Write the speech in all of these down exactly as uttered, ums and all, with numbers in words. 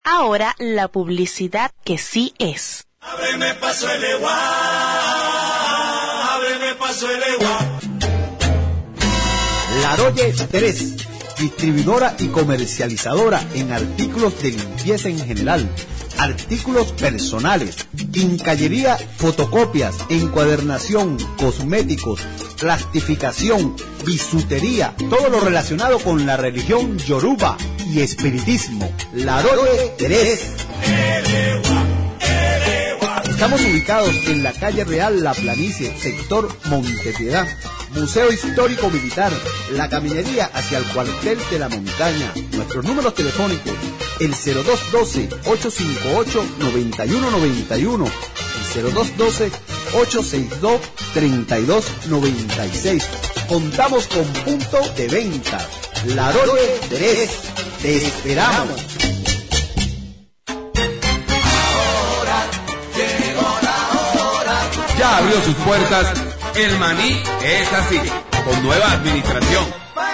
Ahora la publicidad que sí es. Ábreme paso el Eguá, ábreme paso el Eguá. Laroye tres, distribuidora y comercializadora en artículos de limpieza en general, artículos personales, quincallería, fotocopias, encuadernación, cosméticos, plastificación, bisutería, todo lo relacionado con la religión yoruba y espiritismo. Laroye tres. Estamos ubicados en la calle Real La Planicie, sector Montepiedad. Museo Histórico Militar, la caminería hacia el cuartel de la montaña. Nuestros números telefónicos, el cero dos uno dos, ocho cinco ocho, nueve uno nueve uno, el cero dos uno dos, ocho seis dos, tres dos nueve seis. Contamos con punto de venta. Laroye tres, te esperamos. Ahora llegó la hora. Ya abrió sus puertas. El Maní es así, con nueva administración.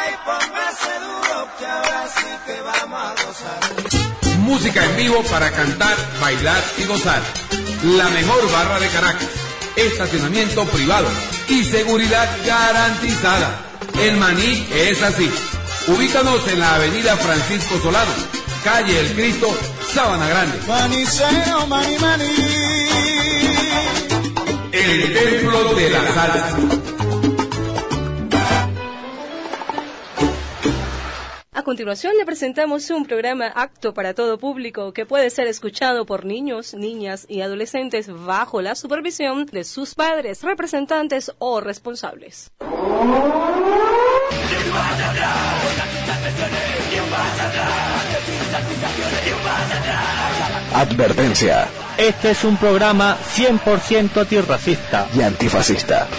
Música en vivo para cantar, bailar y gozar. La mejor barra de Caracas. Estacionamiento privado y seguridad garantizada. El Maní es así. Ubícanos en la avenida Francisco Solano, calle El Cristo, Sabana Grande. Manicero, maní, maní. El templo de la salsa. A continuación le presentamos un programa apto para todo público que puede ser escuchado por niños, niñas y adolescentes bajo la supervisión de sus padres, representantes o responsables. Advertencia. Este es un programa cien por ciento antirracista y antifascista.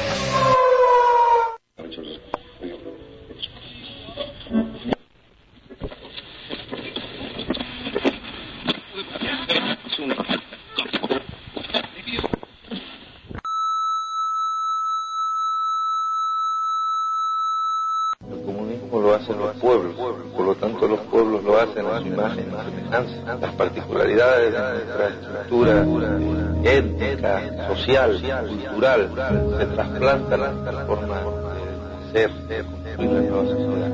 El comunismo lo hacen los pueblos, por lo tanto los pueblos lo hacen a su imagen y semejanza. Las particularidades de nuestra estructura étnica, social, cultural, se trasplantan a nuestra forma de ser y la nueva sociedad.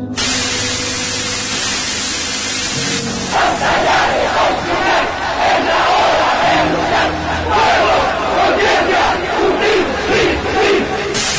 Es la hora de luchar, pueblo, conciencia, justicia.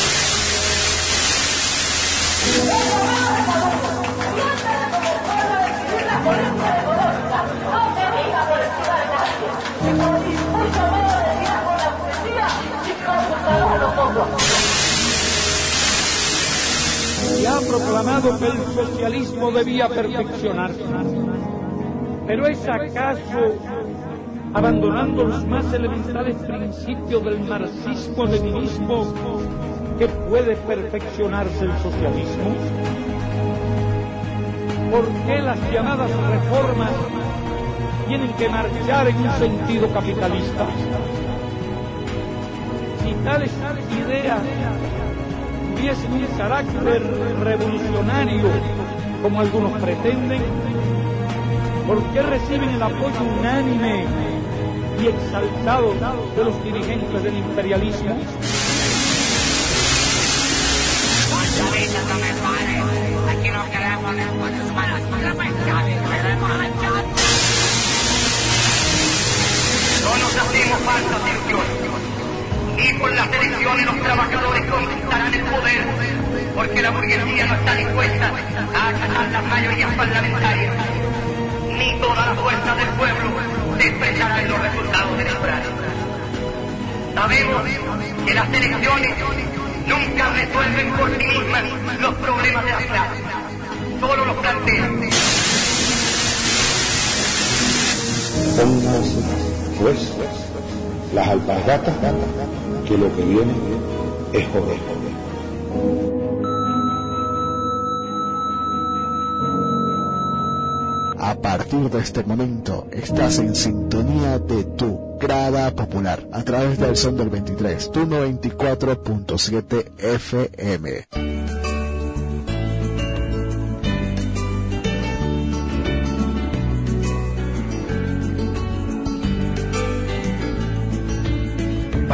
Se ha proclamado que el socialismo debía perfeccionarse. Pero ¿es acaso abandonando los más elementales principios del marxismo-leninismo que puede perfeccionarse el socialismo? ¿Por qué las llamadas reformas tienen que marchar en un sentido capitalista? Si tales ideas tuviesen un carácter revolucionario, como algunos pretenden, ¿por qué reciben el apoyo unánime y exaltado de los dirigentes del imperialismo? Aquí nos queremos después de humanos con la pesca y queremos anchar. No nos hacemos falta elecciones. Y con las elecciones los trabajadores conquistarán el poder, porque la burguesía no está dispuesta a acatar las mayorías parlamentarias, ni toda la fuerza del pueblo se expresará en los resultados electorales. Sabemos que las elecciones nunca resuelven por sí mismas los problemas de las clases, solo los plantean. Pónganse, pues, las alpargatas, que lo que viene es joder. A partir de este momento estás en sintonía de tu grada popular a través del Son del veintitrés, tu noventa y cuatro punto siete F M.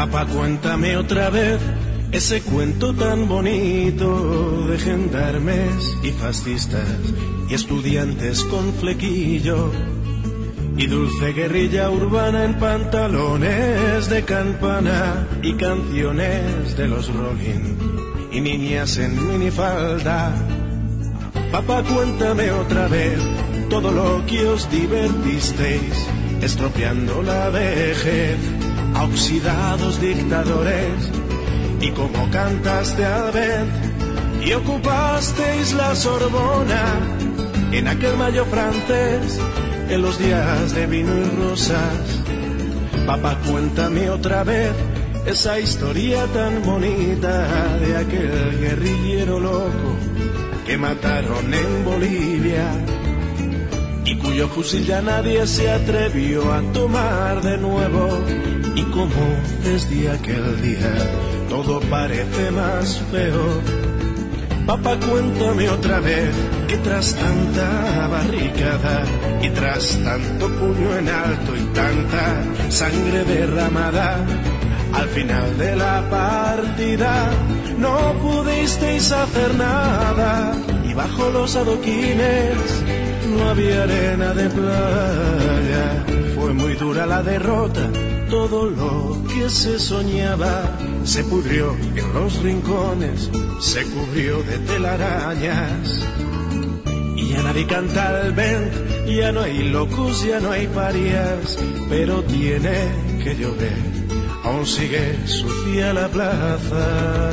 Papá, cuéntame otra vez ese cuento tan bonito de gendarmes y fascistas y estudiantes con flequillo y dulce guerrilla urbana en pantalones de campana y canciones de los Rolling y niñas en minifalda. Papá, cuéntame otra vez todo lo que os divertisteis, estropeando la vejez a oxidados dictadores, y cómo cantaste al vent y ocupasteis la Sorbona en aquel mayo francés, en los días de vino y rosas. Papá, cuéntame otra vez esa historia tan bonita de aquel guerrillero loco que mataron en Bolivia y cuyo fusil ya nadie se atrevió a tomar de nuevo, y cómo desde aquel día todo parece más feo. Papá, cuéntame otra vez que tras tanta barricada y tras tanto puño en alto y tanta sangre derramada, al final de la partida no pudisteis hacer nada, y bajo los adoquines no había arena de playa. Fue muy dura la derrota, todo lo que se soñaba se pudrió en los rincones, se cubrió de telarañas, y ya nadie canta al vent, ya no hay locos, ya no hay parias, pero tiene que llover, aún sigue sucia la plaza.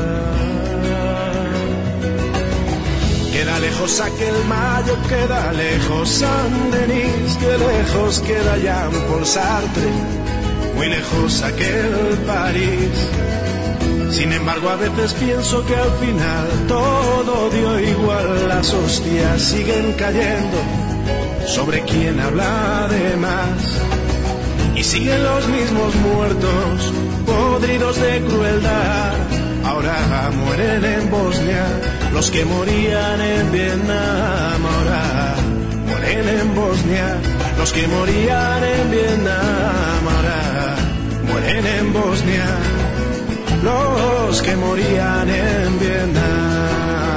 Queda lejos aquel mayo, queda lejos Saint-Denis, que lejos queda Jean-Paul Sartre, muy lejos aquel París. Sin embargo, a veces pienso que al final todo dio igual, las hostias siguen cayendo sobre quien habla de más, y siguen los mismos muertos, podridos de crueldad. Ahora mueren en Bosnia los que morían en Vietnam. Ahora mueren en Bosnia los que morían en Vietnam. Ahora mueren en Bosnia los que morían en Vietnam.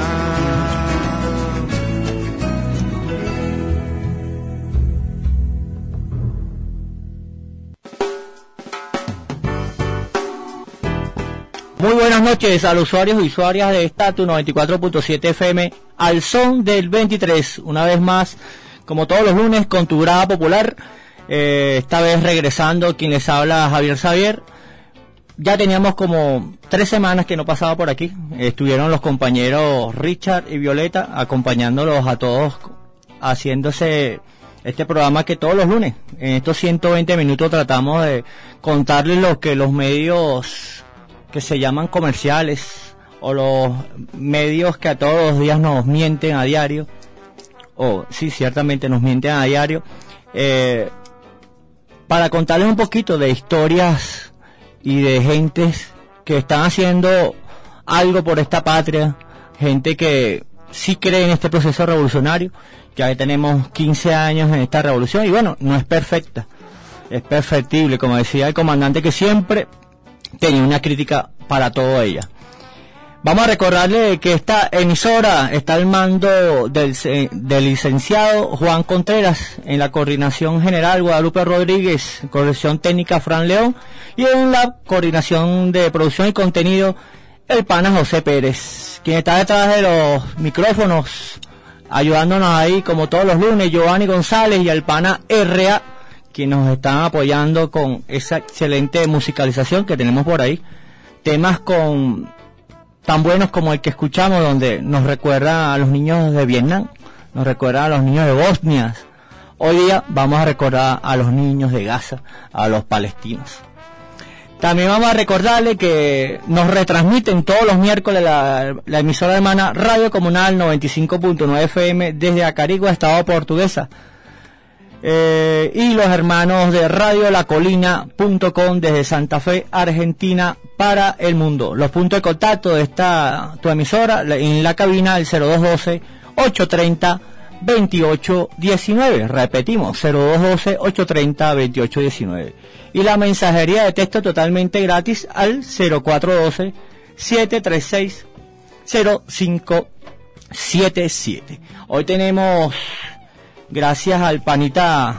Muy buenas noches a los usuarios y usuarias de Estatus noventa y cuatro punto siete F M, al son del veintitrés, una vez más, como todos los lunes, con tu grada popular, eh, esta vez regresando quien les habla, Javier Xavier. Ya teníamos como tres semanas que no pasaba por aquí, estuvieron los compañeros Richard y Violeta acompañándolos a todos, haciéndose este programa que todos los lunes, en estos ciento veinte minutos tratamos de contarles lo que los medios que se llaman comerciales, o los medios que a todos los días nos mienten a diario, o sí, ciertamente nos mienten a diario, eh, para contarles un poquito de historias y de gentes que están haciendo algo por esta patria, gente que sí cree en este proceso revolucionario. Ya tenemos quince años en esta revolución, y bueno, no es perfecta, es perfectible, como decía el comandante, que siempre tenía una crítica para todo ella. Vamos a recordarle que esta emisora está al mando del, del licenciado Juan Contreras, en la coordinación general Guadalupe Rodríguez, coordinación técnica Fran León, y en la coordinación de producción y contenido el pana José Pérez, quien está detrás de los micrófonos ayudándonos ahí como todos los lunes, Giovanni González, y el pana R A, quien nos están apoyando con esa excelente musicalización que tenemos por ahí, temas con tan buenos como el que escuchamos, donde nos recuerda a los niños de Vietnam, nos recuerda a los niños de Bosnia. Hoy día vamos a recordar a los niños de Gaza, a los palestinos. También vamos a recordarle que nos retransmiten todos los miércoles la, la emisora hermana Radio Comunal noventa y cinco punto nueve F M desde Acarigua, Estado Portuguesa. Eh, y los hermanos de radio la colina punto com desde Santa Fe, Argentina, para el mundo. Los puntos de contacto de esta tu emisora en la cabina, el cero dos uno dos, ocho tres cero, veintiocho diecinueve. Repetimos, cero dos uno dos, ocho tres cero, veintiocho diecinueve. Y la mensajería de texto totalmente gratis al cero cuatro uno dos, siete tres seis, cero cinco siete siete. Hoy tenemos, gracias al panita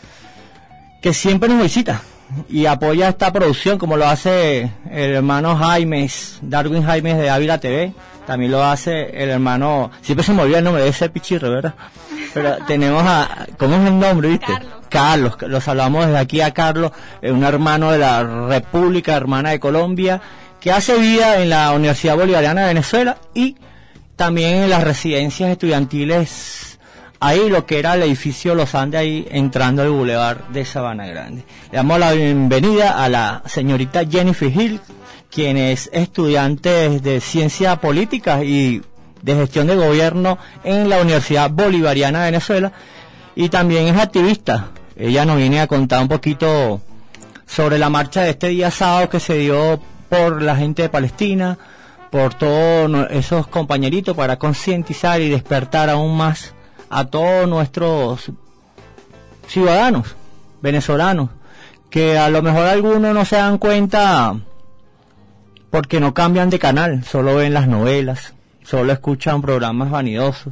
que siempre nos visita y apoya esta producción, como lo hace el hermano Jaimes, Darwin Jaimes de Ávila T V, también lo hace el hermano, siempre se me olvida el nombre de ese pichirro, ¿verdad? Pero tenemos a, ¿cómo es el nombre, viste? Carlos. Carlos, los saludamos desde aquí a Carlos, un hermano de la República Hermana de Colombia, que hace vida en la Universidad Bolivariana de Venezuela y también en las residencias estudiantiles, ahí lo que era el edificio Los Andes, ahí entrando al bulevar de Sabana Grande. Le damos la bienvenida a la señorita Jennifer Hill, quien es estudiante de Ciencia Política y de Gestión de Gobierno en la Universidad Bolivariana de Venezuela, y también es activista. Ella nos viene a contar un poquito sobre la marcha de este día sábado que se dio por la gente de Palestina, por todos esos compañeritos, para concientizar y despertar aún más a todos nuestros ciudadanos venezolanos, que a lo mejor algunos no se dan cuenta porque no cambian de canal, solo ven las novelas, solo escuchan programas vanidosos.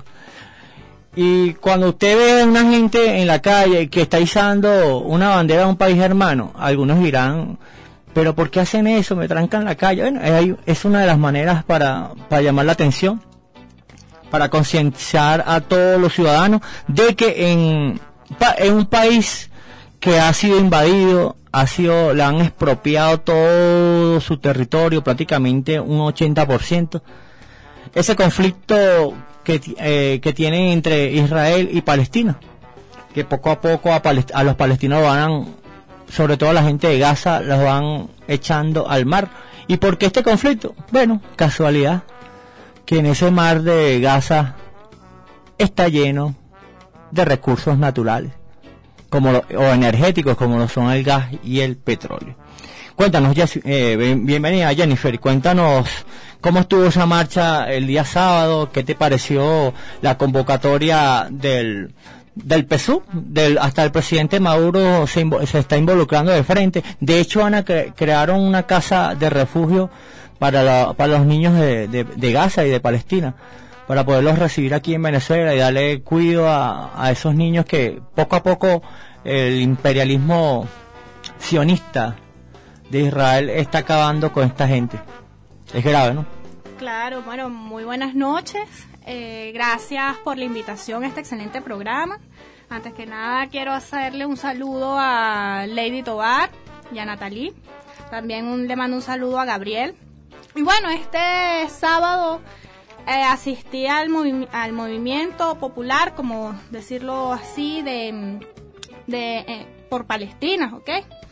Y cuando usted ve a una gente en la calle que está izando una bandera de un país hermano, algunos dirán, pero ¿por qué hacen eso? Me trancan la calle. Bueno, es una de las maneras para, para llamar la atención, para concienciar a todos los ciudadanos de que en, en un país que ha sido invadido, ha sido, le han expropiado todo su territorio, prácticamente un ochenta por ciento, ese conflicto que, eh, que tienen entre Israel y Palestina, que poco a poco a, Palest- a los palestinos van, sobre todo a la gente de Gaza, los van echando al mar. ¿Y por qué este conflicto? Bueno, casualidad que en ese mar de Gaza está lleno de recursos naturales como lo, o energéticos, como lo son el gas y el petróleo. Cuéntanos, eh, bienvenida Jennifer, cuéntanos cómo estuvo esa marcha el día sábado, qué te pareció la convocatoria del del P S U V, del, hasta el presidente Maduro se, se está involucrando de frente. De hecho, Ana, cre, crearon una casa de refugio para, la, para los niños de, de, de Gaza y de Palestina, para poderlos recibir aquí en Venezuela y darle cuidado a, a esos niños que poco a poco el imperialismo sionista de Israel está acabando con esta gente. Es grave, ¿no? Claro, bueno, muy buenas noches. Eh, gracias por la invitación a este excelente programa. Antes que nada, quiero hacerle un saludo a Lady Tobar y a Natalie. También un, le mando un saludo a Gabriel. Y bueno, este sábado eh, asistí al, movi- al movimiento popular, como decirlo así, de, de eh, por Palestina, ¿ok?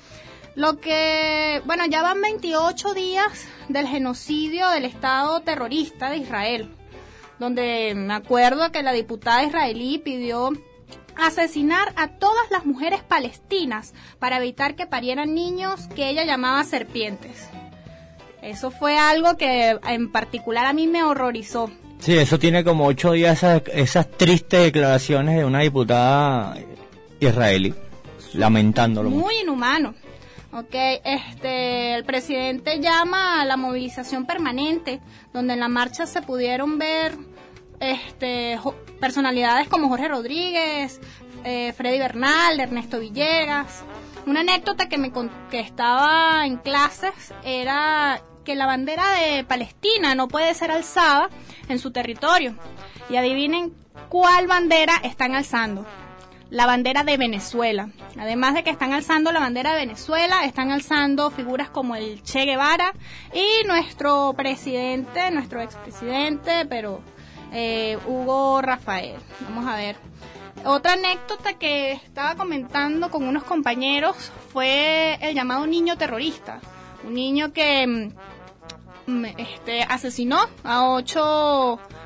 Lo que, bueno, ya van veintiocho días del genocidio del Estado terrorista de Israel, donde me acuerdo que la diputada israelí pidió asesinar a todas las mujeres palestinas para evitar que parieran niños que ella llamaba serpientes. Eso fue algo que en particular a mí me horrorizó. Sí, eso tiene como ocho días esas, esas tristes declaraciones de una diputada israelí, lamentándolo. Muy inhumano. Okay, este, el presidente llama a la movilización permanente, donde en la marcha se pudieron ver este, jo- personalidades como Jorge Rodríguez, eh, Freddy Bernal, Ernesto Villegas. Una anécdota que me con- que estaba en clases era que la bandera de Palestina no puede ser alzada en su territorio. Y adivinen cuál bandera están alzando. La bandera de Venezuela. Además de que están alzando la bandera de Venezuela, están alzando figuras como el Che Guevara y nuestro presidente, nuestro expresidente, pero eh, Hugo Rafael. Vamos a ver. Otra anécdota que estaba comentando con unos compañeros fue el llamado niño terrorista. Un niño que mm, este, asesinó a ocho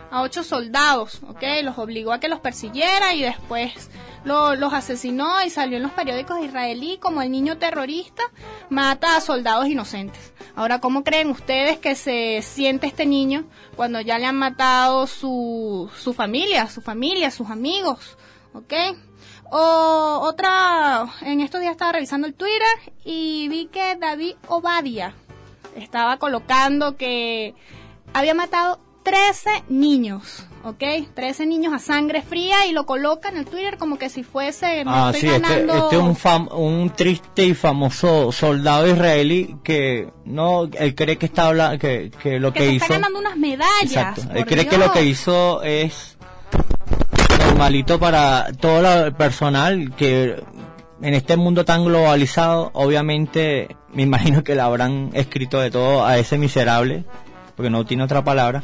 a ocho soldados, ¿ok? Los obligó a que los persiguiera y después lo, los asesinó y salió en los periódicos israelí como el niño terrorista mata a soldados inocentes. Ahora, ¿cómo creen ustedes que se siente este niño cuando ya le han matado su, su familia, su familia, sus amigos, ¿ok? O otra, en estos días estaba revisando el Twitter y vi que David Obadia estaba colocando que había matado trece niños, ¿ok? trece niños a sangre fría y lo coloca en el Twitter como que si fuese... Me ah, estoy sí, ganando... este, este es un, fam, un triste y famoso soldado israelí que no, él cree que está hablando, que, que lo que, que se hizo... está ganando unas medallas. Exacto, él por cree Dios. que lo que hizo es normalito para todo el personal que en este mundo tan globalizado, obviamente, me imagino que le habrán escrito de todo a ese miserable, porque no tiene otra palabra.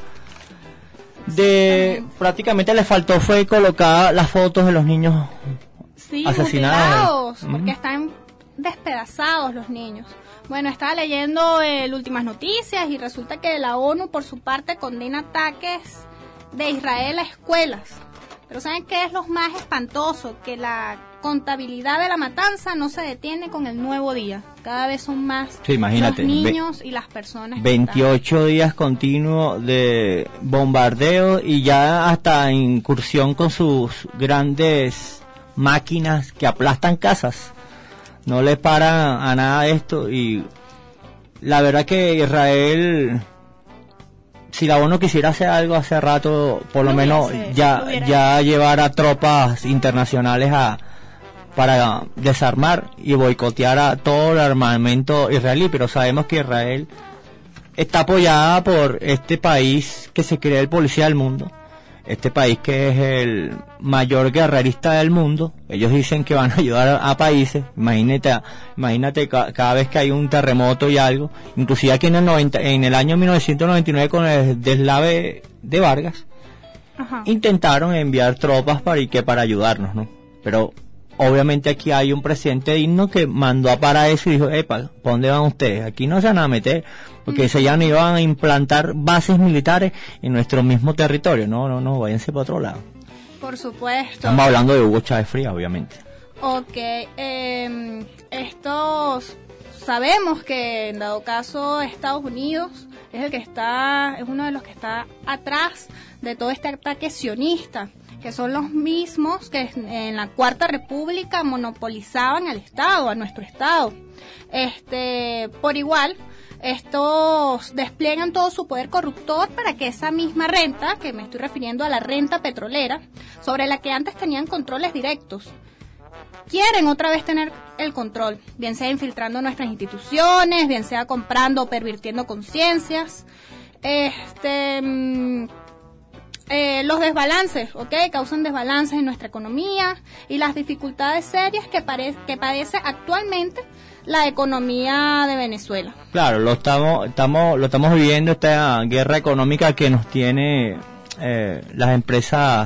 De prácticamente le faltó fue colocar las fotos de los niños sí, asesinados, mutilados, porque están despedazados los niños. Bueno, estaba leyendo el Últimas Noticias y resulta que la ONU por su parte condena ataques de Israel a escuelas. Pero ¿saben qué es lo más espantoso? Que la contabilidad de la matanza no se detiene con el nuevo día. Cada vez son más sí, imagínate, los niños y las personas. veintiocho días continuos de bombardeo y ya hasta incursión con sus grandes máquinas que aplastan casas. No le paran a nada de esto y la verdad que Israel... Si la ONU quisiera hacer algo hace rato, por lo, lo menos hacer, ya ya llevar a tropas internacionales a para desarmar y boicotear a todo el armamento israelí, pero sabemos que Israel está apoyada por este país que se cree el policía del mundo, este país que es el mayor guerrerista del mundo. Ellos dicen que van a ayudar a, a países, imagínate, imagínate ca, cada vez que hay un terremoto y algo, inclusive aquí en el noventa, en el año mil novecientos noventa y nueve con el deslave de Vargas, ajá, intentaron enviar tropas para y que para ayudarnos, ¿no? Pero obviamente aquí hay un presidente digno que mandó a parar eso y dijo, epa, ¿para dónde van ustedes? Aquí no se van a meter, porque se ya no iban a implantar bases militares en nuestro mismo territorio. No, no, no, váyanse para otro lado. Por supuesto. Estamos hablando de Hugo Chávez Frías, obviamente. Ok, eh, estos sabemos que en dado caso Estados Unidos es el que está, es uno de los que está atrás de todo este ataque sionista, que son los mismos que en la Cuarta República monopolizaban al Estado, a nuestro Estado. Este, por igual, estos despliegan todo su poder corruptor para que esa misma renta, que me estoy refiriendo a la renta petrolera, sobre la que antes tenían controles directos, quieren otra vez tener el control, bien sea infiltrando nuestras instituciones, bien sea comprando o pervirtiendo conciencias. Este... Mmm, Eh, los desbalances, ¿ok? Causan desbalances en nuestra economía y las dificultades serias que, pare- que padece actualmente la economía de Venezuela. Claro, lo estamos, estamos, lo estamos viviendo, esta guerra económica que nos tiene eh, las empresas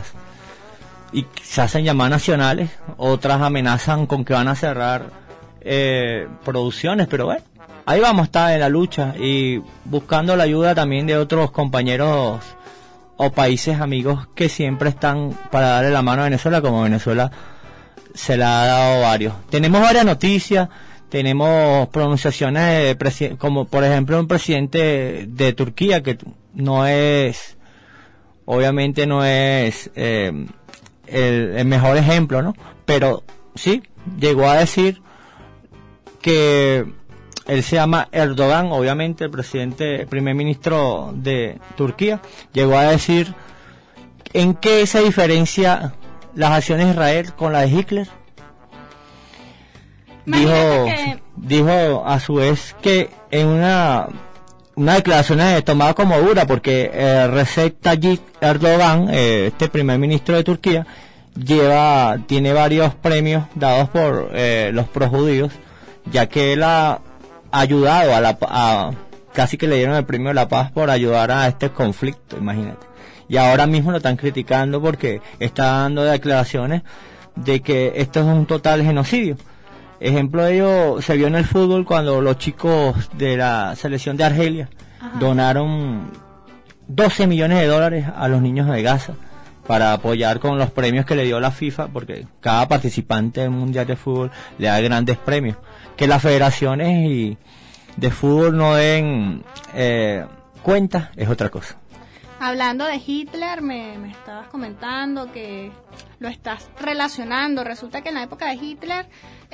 y se hacen llamar nacionales, otras amenazan con que van a cerrar eh, producciones, pero bueno, ahí vamos a estar en la lucha y buscando la ayuda también de otros compañeros o países amigos que siempre están para darle la mano a Venezuela, como Venezuela se la ha dado varios. Tenemos varias noticias, tenemos pronunciaciones de presi- como por ejemplo un presidente de Turquía que no es, obviamente no es eh, el, el mejor ejemplo, ¿no? Pero sí, llegó a decir que él se llama Erdogan, obviamente el presidente, el primer ministro de Turquía, llegó a decir en qué se diferencia las acciones de Israel con las de Hitler. Dijo, que... dijo a su vez que en una una declaración tomada como dura porque eh, Recep Tayyip Erdogan, eh, este primer ministro de Turquía, lleva tiene varios premios dados por eh, los projudíos, ya que él ha ayudado a la a, casi que le dieron el premio de la paz por ayudar a este conflicto, imagínate. Y ahora mismo lo están criticando porque está dando declaraciones de que esto es un total genocidio. Ejemplo de ello se vio en el fútbol cuando los chicos de la selección de Argelia, ajá, donaron doce millones de dólares a los niños de Gaza para apoyar con los premios que le dio la FIFA, porque cada participante del Mundial de Fútbol le da grandes premios. Que las federaciones y de fútbol no den eh, cuenta es otra cosa. Hablando de Hitler, me, me estabas comentando que lo estás relacionando. Resulta que en la época de Hitler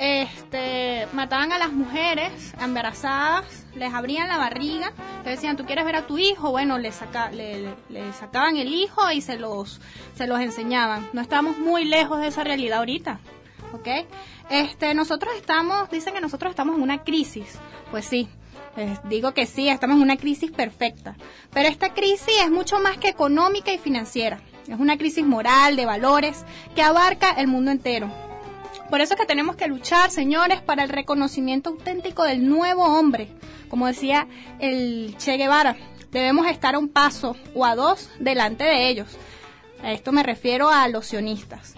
este, mataban a las mujeres embarazadas, les abrían la barriga, le decían, ¿tú quieres ver a tu hijo? Bueno, le, saca, le, le sacaban el hijo y se los, se los enseñaban. No estamos muy lejos de esa realidad ahorita, ¿ok? Este, nosotros estamos, dicen que nosotros estamos en una crisis. Pues sí. Les digo que sí, estamos en una crisis perfecta, pero esta crisis es mucho más que económica y financiera, es una crisis moral, de valores, que abarca el mundo entero. Por eso es que tenemos que luchar, señores, para el reconocimiento auténtico del nuevo hombre. Como decía el Che Guevara, debemos estar a un paso o a dos delante de ellos. A esto me refiero a los sionistas.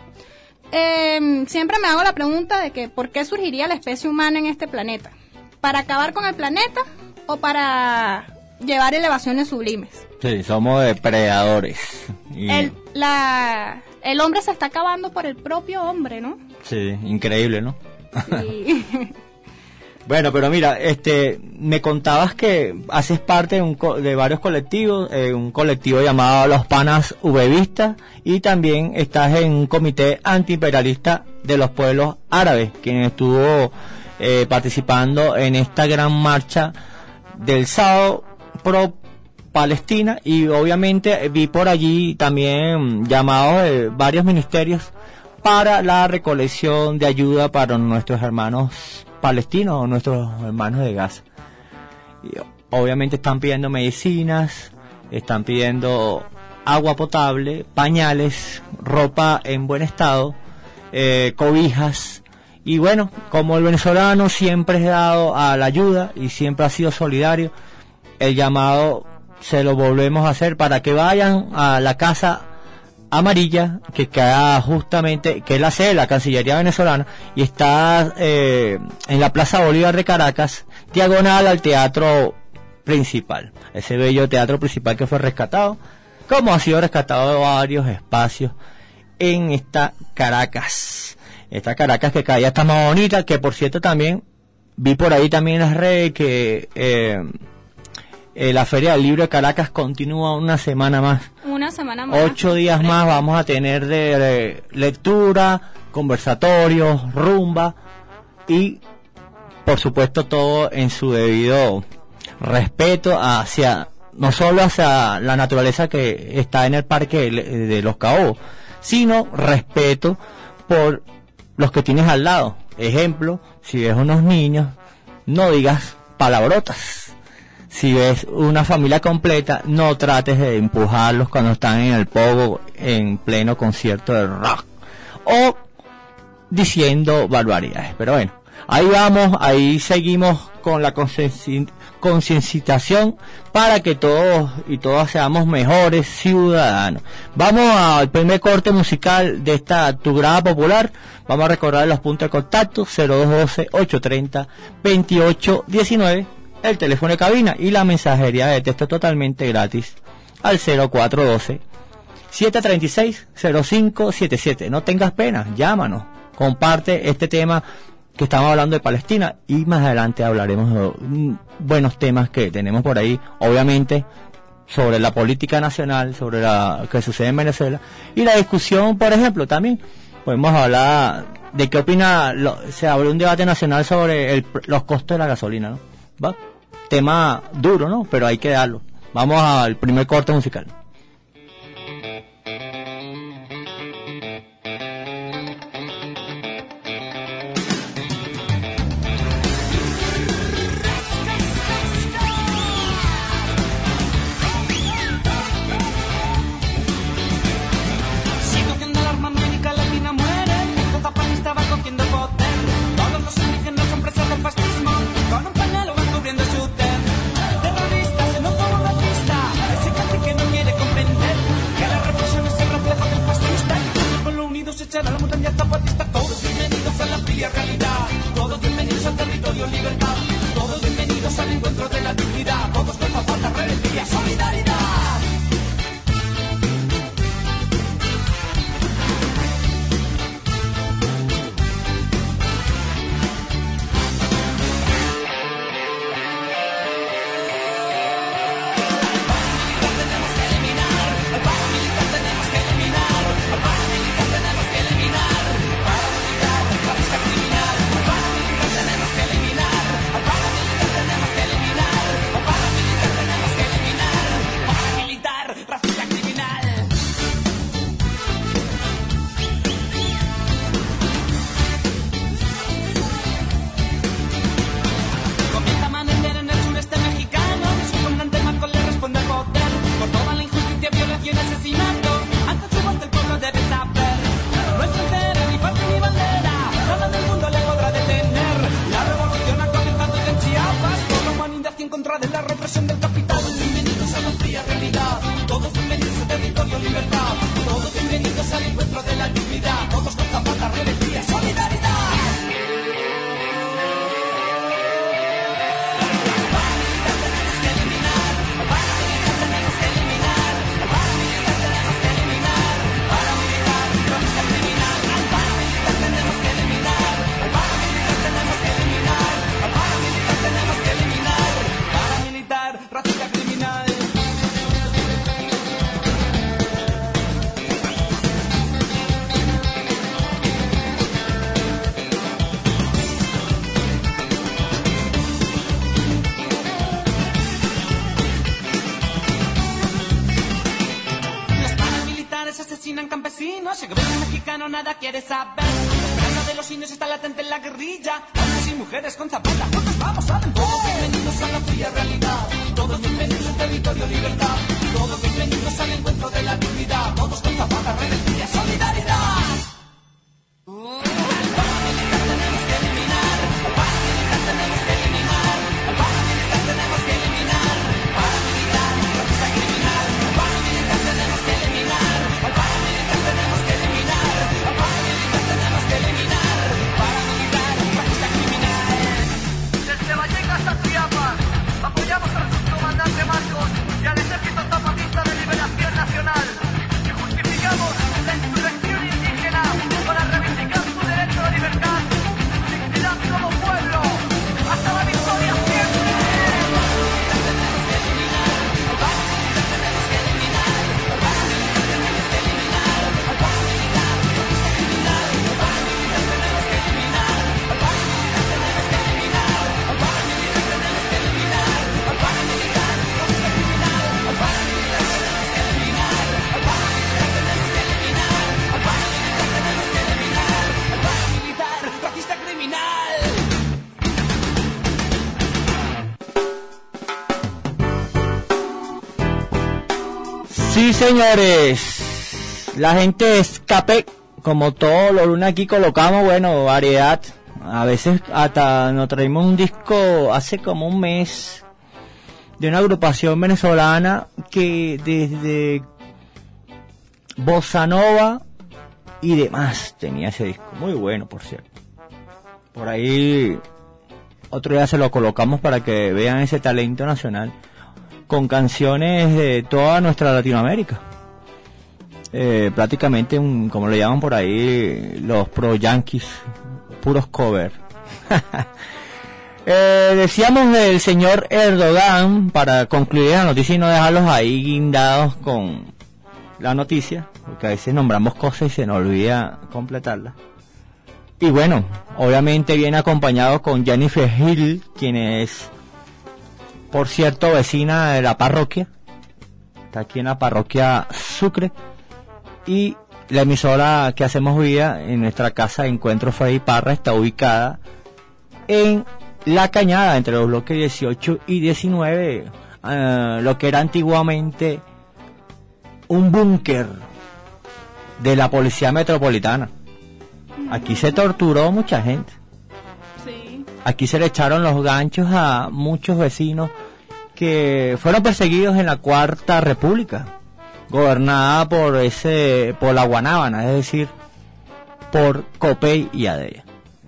Eh, siempre me hago la pregunta de que ¿por qué surgiría la especie humana en este planeta? ¿Para acabar con el planeta o para llevar elevaciones sublimes? Sí, somos depredadores. Y... El, la, el hombre se está acabando por el propio hombre, ¿no? Sí, increíble, ¿no? Sí. Bueno, pero mira, este, me contabas que haces parte de, un co- de varios colectivos, eh, un colectivo llamado Los Panas Ubevistas, y también estás en un comité antiimperialista de los pueblos árabes, quien estuvo eh, participando en esta gran marcha del sábado pro Palestina, y obviamente vi por allí también llamados de varios ministerios para la recolección de ayuda para nuestros hermanos palestinos o nuestros hermanos de Gaza. Y obviamente están pidiendo medicinas, están pidiendo agua potable, pañales, ropa en buen estado, eh, cobijas, y bueno, como el venezolano siempre es dado a la ayuda y siempre ha sido solidario, el llamado se lo volvemos a hacer para que vayan a la Casa Amarilla, que queda justamente, que es la sede de la Cancillería venezolana, y está eh, en la Plaza Bolívar de Caracas, diagonal al teatro principal, ese bello teatro principal que fue rescatado, como ha sido rescatado varios espacios en esta Caracas, esta Caracas que cada día está más bonita, que por cierto también vi por ahí también en las redes que eh, eh, la Feria del Libro de Caracas continúa una semana más. Una semana más. Ocho días más vamos a tener de, de lectura, conversatorios, rumba y por supuesto todo en su debido respeto hacia, no solo hacia la naturaleza que está en el Parque de, de los Caobos, sino respeto por los que tienes al lado. Ejemplo, si ves unos niños, no digas palabrotas. Si ves una familia completa, no trates de empujarlos cuando están en el pogo en pleno concierto de rock o diciendo barbaridades. Pero bueno, ahí vamos, ahí seguimos con la concienciación para que todos y todas seamos mejores ciudadanos. Vamos al primer corte musical de esta Tu Grada Popular. Vamos a recordar los puntos de contacto: cero dos uno dos, ocho tres cero, dos ocho uno nueve, el teléfono de cabina, y la mensajería de texto totalmente gratis al cero cuatro uno dos, siete tres seis, cero cinco siete siete. No tengas pena, llámanos, comparte este tema que estamos hablando de Palestina, y más adelante hablaremos de buenos temas que tenemos por ahí, obviamente sobre la política nacional, sobre lo que sucede en Venezuela, y la discusión, por ejemplo, también podemos hablar de qué opina, lo, se abrió un debate nacional sobre el, los costos de la gasolina, ¿no? ¿Va? Tema duro, ¿no? Pero hay que darlo. Vamos al primer corte musical. Terroristas, no como una pista, ese cante que no quiere no hace gobierno mexicano, nada quiere saber. La esperanza de los indios está latente en la guerrilla. Hombres y mujeres con zapatas, juntos vamos a vencer. Todos bienvenidos a la fría realidad. Todos bienvenidos al territorio libertad. Todos bienvenidos al encuentro de la dignidad. Todos con zapatas, rebeldía, solidaridad. Uh. Apoyamos al subcomandante Marcos y al Ejército Zapatista de Liberación Nacional y justificamos la insurrección indígena para reivindicar su derecho a la libertad, su dignidad como pueblo, hasta la victoria siempre. Sí, señores, la gente escape, como todos los lunes aquí colocamos, bueno, variedad. A veces hasta nos traímos un disco hace como un mes de una agrupación venezolana que desde Bossa Nova y demás tenía ese disco, muy bueno, por cierto. Por ahí otro día se lo colocamos para que vean ese talento nacional, con canciones de toda nuestra Latinoamérica. Eh, prácticamente, un, como le llaman por ahí, los pro yankees, puros cover. eh, decíamos del señor Erdogan, para concluir la noticia y no dejarlos ahí guindados con la noticia, porque a veces nombramos cosas y se nos olvida completarlas. Y bueno, obviamente viene acompañado con Jennifer Hill, quien es, por cierto, vecina de la parroquia, está aquí en la parroquia Sucre, y la emisora que hacemos vida en nuestra casa de encuentro Freddy Parra está ubicada en La Cañada, entre los bloques dieciocho y diecinueve, uh, lo que era antiguamente un búnker de la Policía Metropolitana. Aquí se torturó mucha gente. Aquí se le echaron los ganchos a muchos vecinos que fueron perseguidos en la Cuarta República, gobernada por ese, por la Guanábana, es decir, por Copey y Adella.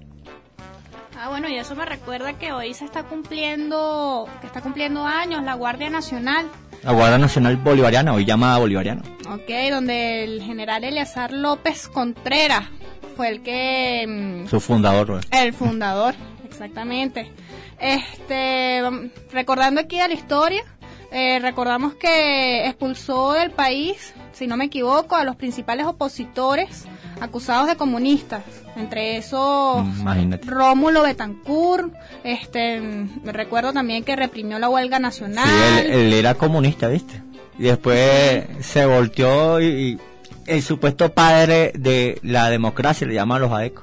Ah, bueno, y eso me recuerda que hoy se está cumpliendo, que está cumpliendo años la Guardia Nacional. La Guardia Nacional Bolivariana, hoy llamada Bolivariana. Ok, donde el general Eleazar López Contreras fue el que... Su fundador. ¿Pues? El fundador. Exactamente. Este, recordando aquí a la historia, eh, recordamos que expulsó del país, si no me equivoco, a los principales opositores acusados de comunistas, entre esos Imagínate. Rómulo Betancourt. Este, recuerdo también que reprimió la huelga nacional. Sí, él, él era comunista, ¿viste? Y después sí. se volteó y, y el supuesto padre de la democracia, le llaman los adecos.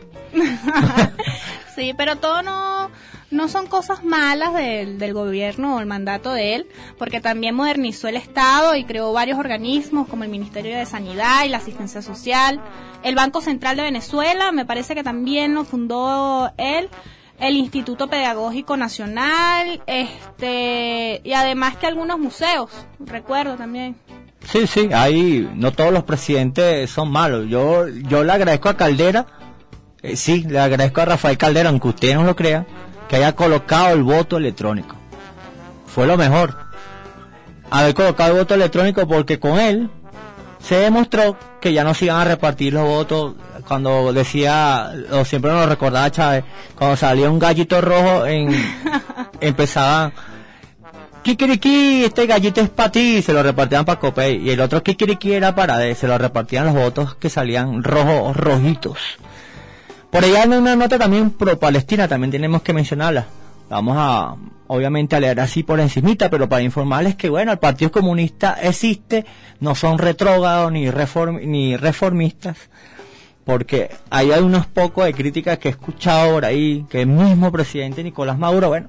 Sí, pero todo no, no son cosas malas del, del gobierno o el mandato de él, porque también modernizó el Estado y creó varios organismos como el Ministerio de Sanidad y la Asistencia Social, el Banco Central de Venezuela, me parece que también lo fundó él, el Instituto Pedagógico Nacional, este, y además que algunos museos, recuerdo también. Sí, sí, ahí no todos los presidentes son malos. Yo, yo le agradezco a Caldera. Eh, sí, le agradezco a Rafael Caldera, aunque usted no lo crea, que haya colocado el voto electrónico. Fue lo mejor, haber colocado el voto electrónico, porque con él se demostró que ya no se iban a repartir los votos. Cuando decía, o siempre nos recordaba Chávez, cuando salía un gallito rojo, en, empezaban, Kikiriki, este gallito es para ti, se lo repartían para Copey, y el otro Kikiriki era para él, se lo repartían los votos que salían rojos, rojitos. Por allá en una nota también pro Palestina, también tenemos que mencionarla. Vamos a, obviamente, a leer así por encimita, pero para informarles que, bueno, el Partido Comunista existe, no son retrógrados ni, reform, ni reformistas, porque hay unos pocos de críticas que he escuchado por ahí, que el mismo presidente Nicolás Maduro, bueno,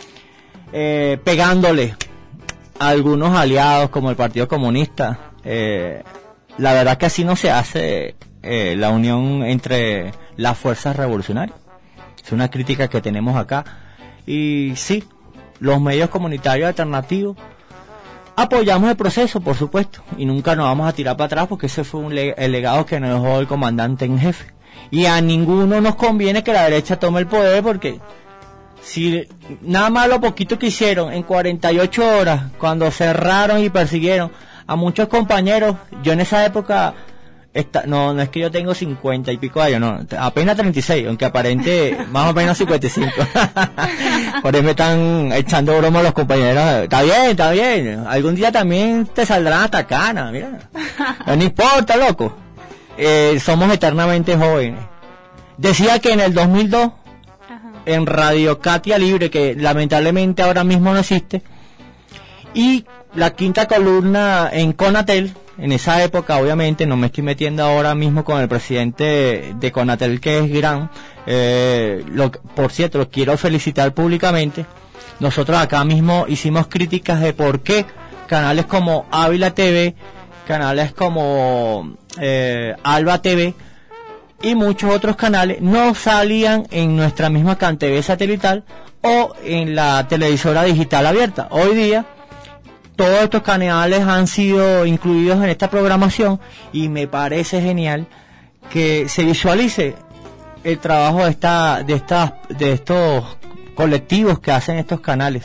eh, pegándole a algunos aliados como el Partido Comunista. Eh, la verdad que así no se hace eh, la unión entre las fuerzas revolucionarias. Es una crítica que tenemos acá. Y sí, los medios comunitarios alternativos apoyamos el proceso, por supuesto, y nunca nos vamos a tirar para atrás, porque ese fue un leg- el legado que nos dejó el comandante en jefe. Y a ninguno nos conviene que la derecha tome el poder, porque si nada más lo poquito que hicieron en cuarenta y ocho horas, cuando cerraron y persiguieron a muchos compañeros, yo en esa época, esta, no, no es que yo tengo cincuenta y pico años, no, apenas treinta y seis, aunque aparente más o menos cincuenta y cinco. Por ahí me están echando broma los compañeros. Está bien, está bien, algún día también te saldrán hasta canas, mira. No importa, loco. Eh, somos eternamente jóvenes. Decía que en el dos mil dos, en Radio Katia Libre, que lamentablemente ahora mismo no existe, y la quinta columna en Conatel, en esa época, obviamente, no me estoy metiendo ahora mismo con el presidente de Conatel, que es Gran, eh, lo, por cierto, lo quiero felicitar públicamente. Nosotros acá mismo hicimos críticas de por qué canales como Ávila T V, canales como eh, Alba T V y muchos otros canales no salían en nuestra misma C A N T V satelital o en la televisora digital abierta. Hoy día todos estos canales han sido incluidos en esta programación y me parece genial que se visualice el trabajo de esta, de estas, de estos colectivos que hacen estos canales.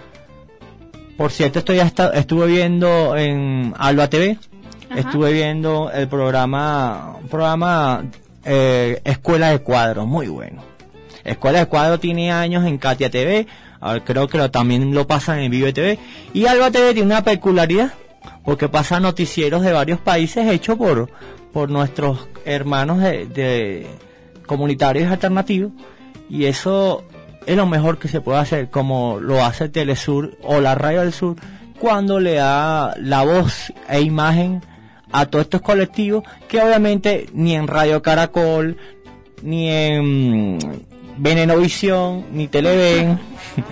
Por cierto, esto ya está, estuve viendo en Alba T V, ajá, estuve viendo el programa, programa eh, Escuela de Cuadro, muy bueno. Escuela de Cuadro tiene años en Katia T V. Ahora creo que lo, también lo pasan en Vive T V, y Alba T V tiene una peculiaridad porque pasan noticieros de varios países hechos por por nuestros hermanos de, de comunitarios alternativos, y eso es lo mejor que se puede hacer, como lo hace Telesur o la Radio del Sur, cuando le da la voz e imagen a todos estos colectivos que obviamente ni en Radio Caracol ni en Venenovisión, ni Televen,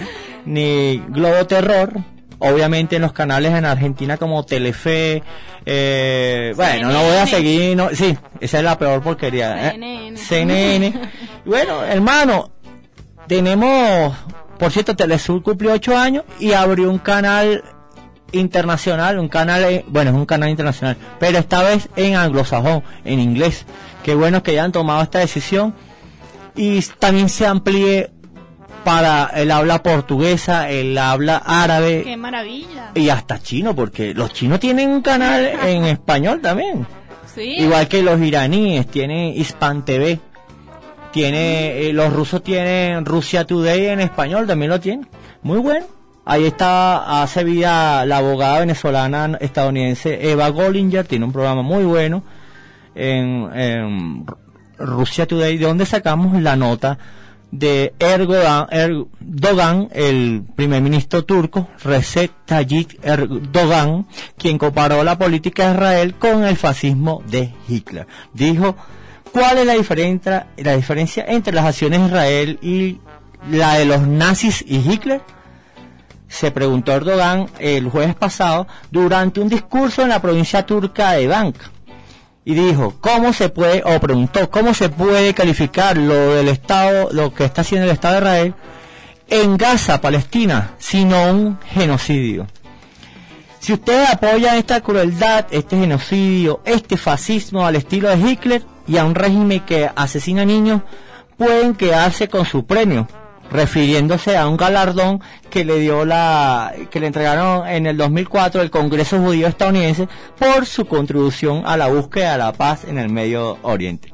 ni Globo Terror, obviamente en los canales en Argentina como Telefe, eh, bueno, no voy a seguir, no, sí, esa es la peor porquería, ¿eh? C N N. Bueno, hermano, tenemos, por cierto, Telesur cumplió ocho años y abrió un canal internacional, un canal, bueno, es un canal internacional, pero esta vez en anglosajón, en inglés. Qué bueno que hayan tomado esta decisión. Y también se amplíe para el habla portuguesa, el habla árabe. ¡Qué maravilla! Y hasta chino, porque los chinos tienen un canal en español también. Sí. Igual que los iraníes, tienen Hispan T V. Tiene, eh, los rusos tienen Rusia Today en español, también lo tienen. Muy bueno. Ahí está, hace vida la abogada venezolana estadounidense Eva Gollinger, tiene un programa muy bueno en... en Rusia Today, de donde sacamos la nota de Erdogan, Erdogan, el primer ministro turco, Recep Tayyip Erdogan, quien comparó la política de Israel con el fascismo de Hitler. Dijo, ¿cuál es la diferencia, la diferencia entre las acciones de Israel y la de los nazis y Hitler? Se preguntó Erdogan el jueves pasado durante un discurso en la provincia turca de Banka. Y dijo, ¿cómo se puede, o preguntó, ¿cómo se puede calificar lo del Estado, lo que está haciendo el Estado de Israel en Gaza, Palestina, sino un genocidio? Si ustedes apoyan esta crueldad, este genocidio, este fascismo al estilo de Hitler y a un régimen que asesina niños, pueden quedarse con su premio, refiriéndose a un galardón que le dio la que le entregaron en el dos mil cuatro el Congreso Judío estadounidense por su contribución a la búsqueda de la paz en el Medio Oriente.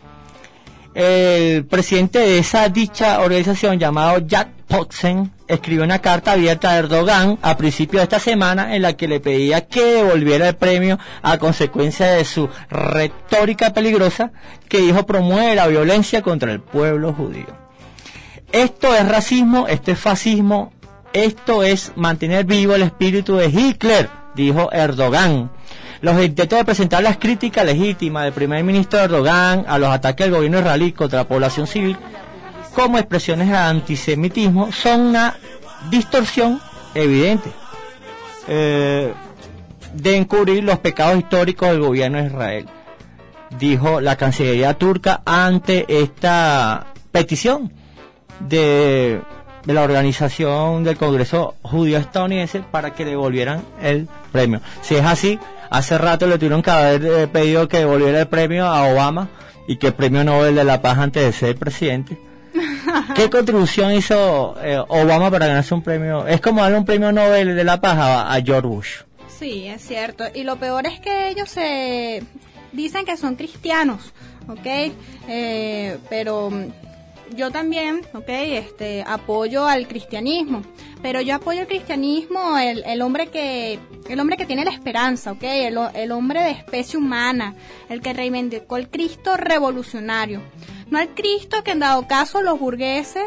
El presidente de esa dicha organización, llamado Jack Potzen, escribió una carta abierta a Erdogan a principios de esta semana en la que le pedía que devolviera el premio a consecuencia de su retórica peligrosa que dijo promueve la violencia contra el pueblo judío. esto es racismo, esto es fascismo, esto es mantener vivo el espíritu de Hitler, dijo Erdogan. Los intentos de presentar las críticas legítimas del primer ministro Erdogan a los ataques del gobierno israelí contra la población civil como expresiones de antisemitismo son una distorsión evidente eh, de encubrir los pecados históricos del gobierno de Israel, dijo la Cancillería turca ante esta petición de, de la organización del Congreso Judío Estadounidense para que devolvieran el premio. Si es así, hace rato le tuvieron que haber eh, pedido que devolviera el premio a Obama y que el premio Nobel de la Paz antes de ser presidente. ¿Qué contribución hizo eh, Obama para ganarse un premio? Es como darle un premio Nobel de la Paz a, a George Bush. Sí, es cierto. Y lo peor es que ellos se dicen que son cristianos, ¿ok? Eh, pero yo también, ¿ok? Este, apoyo al cristianismo. Pero yo apoyo el cristianismo, el, el hombre que el hombre que tiene la esperanza, ¿ok? El, el hombre de especie humana, el que reivindicó el Cristo revolucionario. No al Cristo que en dado caso los burgueses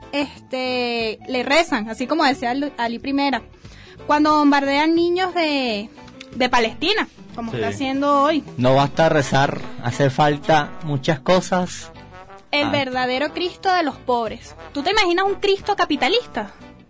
este, le rezan, así como decía Ali Primera, cuando bombardean niños de, de Palestina, como sí. está haciendo hoy. No basta rezar, hace falta muchas cosas. El ah. verdadero Cristo de los pobres. ¿Tú te imaginas un Cristo capitalista?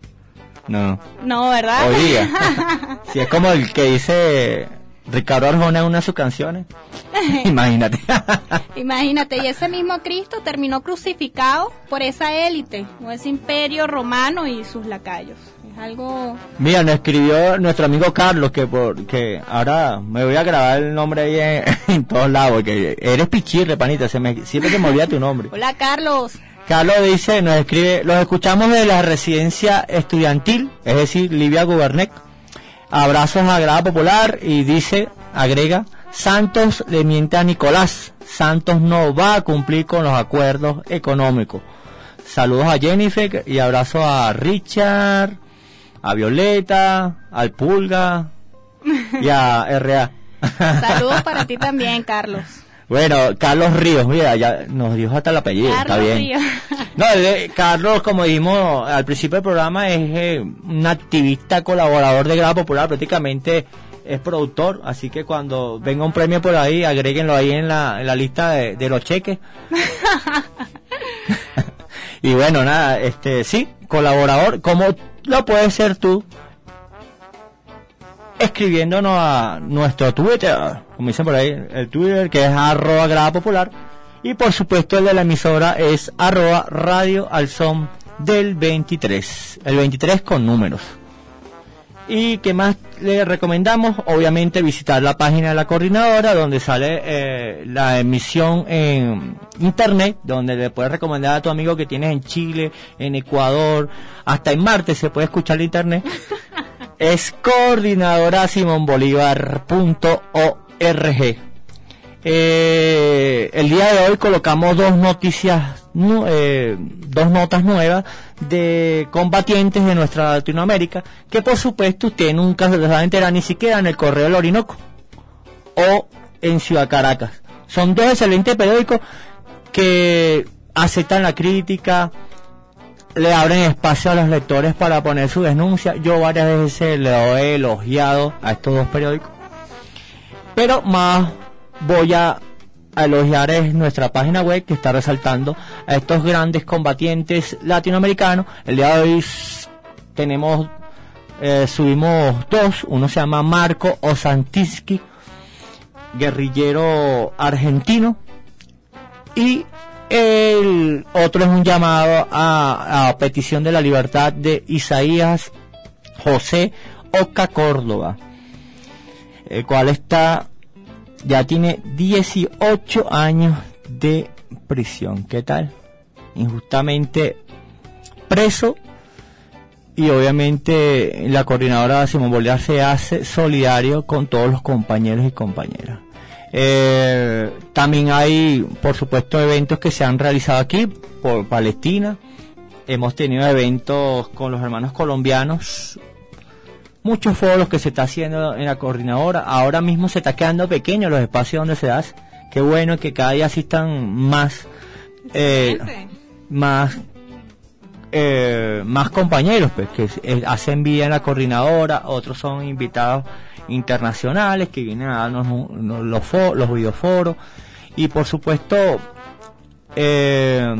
No. No, ¿verdad? Hoy día. Si es como el que dice Ricardo Arjona en una de sus canciones. Imagínate. Imagínate, y ese mismo Cristo terminó crucificado por esa élite, o ese imperio romano y sus lacayos. Es algo... Mira, nos escribió nuestro amigo Carlos, que por, que ahora me voy a grabar el nombre ahí en, en todos lados, porque eres pichirre, panita, se me, siempre se me olvida tu nombre. Hola, Carlos. Carlos dice, nos escribe, los escuchamos de la residencia estudiantil, es decir, Livia Gubernet. Abrazos a Grada Popular, y dice, agrega, Santos le miente a Nicolás, Santos no va a cumplir con los acuerdos económicos. Saludos a Jennifer y abrazos a Richard, a Violeta, al Pulga y a R A. Saludos para ti también, Carlos. Bueno, Carlos Ríos, mira, ya nos dijo hasta el apellido, Carlos está bien. Ríos. No, el, Carlos, como dijimos al principio del programa, es eh, un activista colaborador de Grada Popular, prácticamente es productor, así que cuando venga un premio por ahí, agréguenlo ahí en la, en la lista de, de los cheques. Y bueno, nada, este, sí, colaborador, ¿cómo lo puedes ser tú? Escribiéndonos a nuestro Twitter, como dicen por ahí, el Twitter que es arroba Grada Popular, y por supuesto el de la emisora es arroba Radio Al Son del veintitrés, el veintitrés con números. Y qué más le recomendamos, obviamente visitar la página de la coordinadora, donde sale eh, la emisión en internet, donde le puedes recomendar a tu amigo que tienes en Chile, en Ecuador, hasta en Marte se puede escuchar el internet. Es coordinadora simón bolívar punto org. Eh, el día de hoy colocamos dos noticias, eh, dos notas nuevas de combatientes de nuestra Latinoamérica, que por supuesto usted nunca se les va a enterar ni siquiera en el Correo del Orinoco o en Ciudad Caracas. Son dos excelentes periódicos que aceptan la crítica, le abren espacio a los lectores para poner su denuncia. Yo varias veces le he elogiado a estos dos periódicos, pero más voy a elogiar es nuestra página web, que está resaltando a estos grandes combatientes latinoamericanos. El día de hoy tenemos eh, subimos dos, uno se llama Marco Osantinsky, guerrillero argentino, y el otro es un llamado a, a petición de la libertad de Isaías José Oca Córdoba, el cual está ya tiene dieciocho años de prisión. ¿Qué tal? Injustamente preso, y obviamente la coordinadora Simón Bolívar se hace solidario con todos los compañeros y compañeras. Eh, también hay, por supuesto, eventos que se han realizado aquí por Palestina. Hemos tenido eventos con los hermanos colombianos, muchos foros que se está haciendo en la coordinadora. Ahora mismo se está quedando pequeño los espacios donde se hace. Qué bueno que cada día asistan más, eh, más eh, más compañeros pues, que eh, hacen vida en la coordinadora, otros son invitados internacionales que vienen a darnos no, los, for, los videoforos, y por supuesto eh,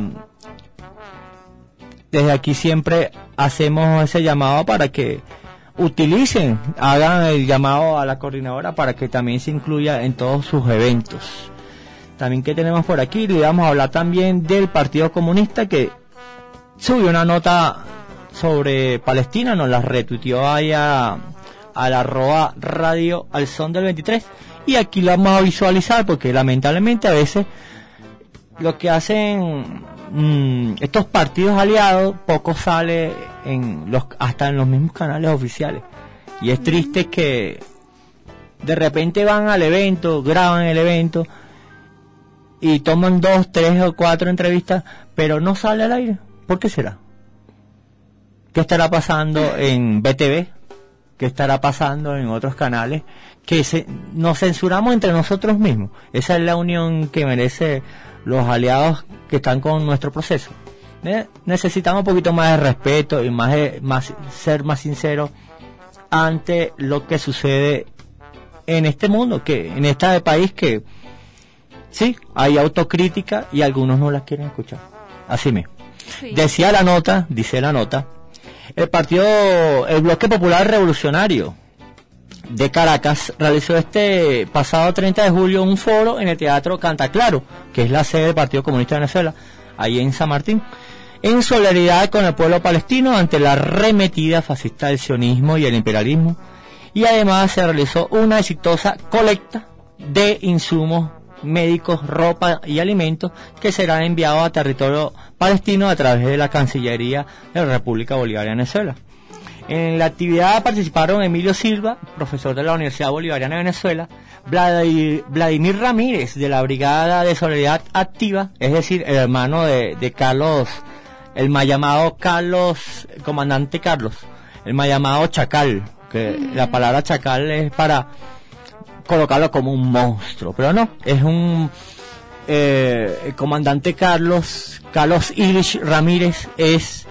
desde aquí siempre hacemos ese llamado para que utilicen, hagan el llamado a la coordinadora para que también se incluya en todos sus eventos. También que tenemos por aquí, le vamos a hablar también del Partido Comunista, que subió una nota sobre Palestina, nos la retuiteó ahí a, a la arroba radio al son del veintitrés, y aquí la vamos a visualizar porque lamentablemente a veces lo que hacen mmm, estos partidos aliados poco sale en los hasta en los mismos canales oficiales, y es triste que de repente van al evento, graban el evento y toman dos, tres o cuatro entrevistas, pero no sale al aire. ¿Por qué será? ¿Qué estará pasando en B T V? ¿Qué estará pasando en otros canales? Que se, nos censuramos entre nosotros mismos. Esa es la unión que merece los aliados que están con nuestro proceso. ¿Eh? Necesitamos un poquito más de respeto y más, más ser más sinceros ante lo que sucede en este mundo, que en este país que sí, hay autocrítica y algunos no la quieren escuchar. Así mismo. Sí. Decía la nota, dice la nota, el partido, el Bloque Popular Revolucionario de Caracas realizó este pasado treinta de julio un foro en el Teatro Canta Claro, que es la sede del Partido Comunista de Venezuela, ahí en San Martín, en solidaridad con el pueblo palestino ante la arremetida fascista del sionismo y el imperialismo, y además se realizó una exitosa colecta de insumos médicos, ropa y alimentos que serán enviados a territorio palestino a través de la Cancillería de la República Bolivariana de Venezuela. En la actividad participaron Emilio Silva, profesor de la Universidad Bolivariana de Venezuela, Vladimir Ramírez de la Brigada de Solidaridad Activa, es decir, el hermano de, de Carlos, el mal llamado Carlos, el comandante Carlos, el mal llamado Chacal, que mm. la palabra Chacal es para colocarlo como un monstruo, pero no, es un eh, el comandante Carlos Carlos Ilich Ramírez es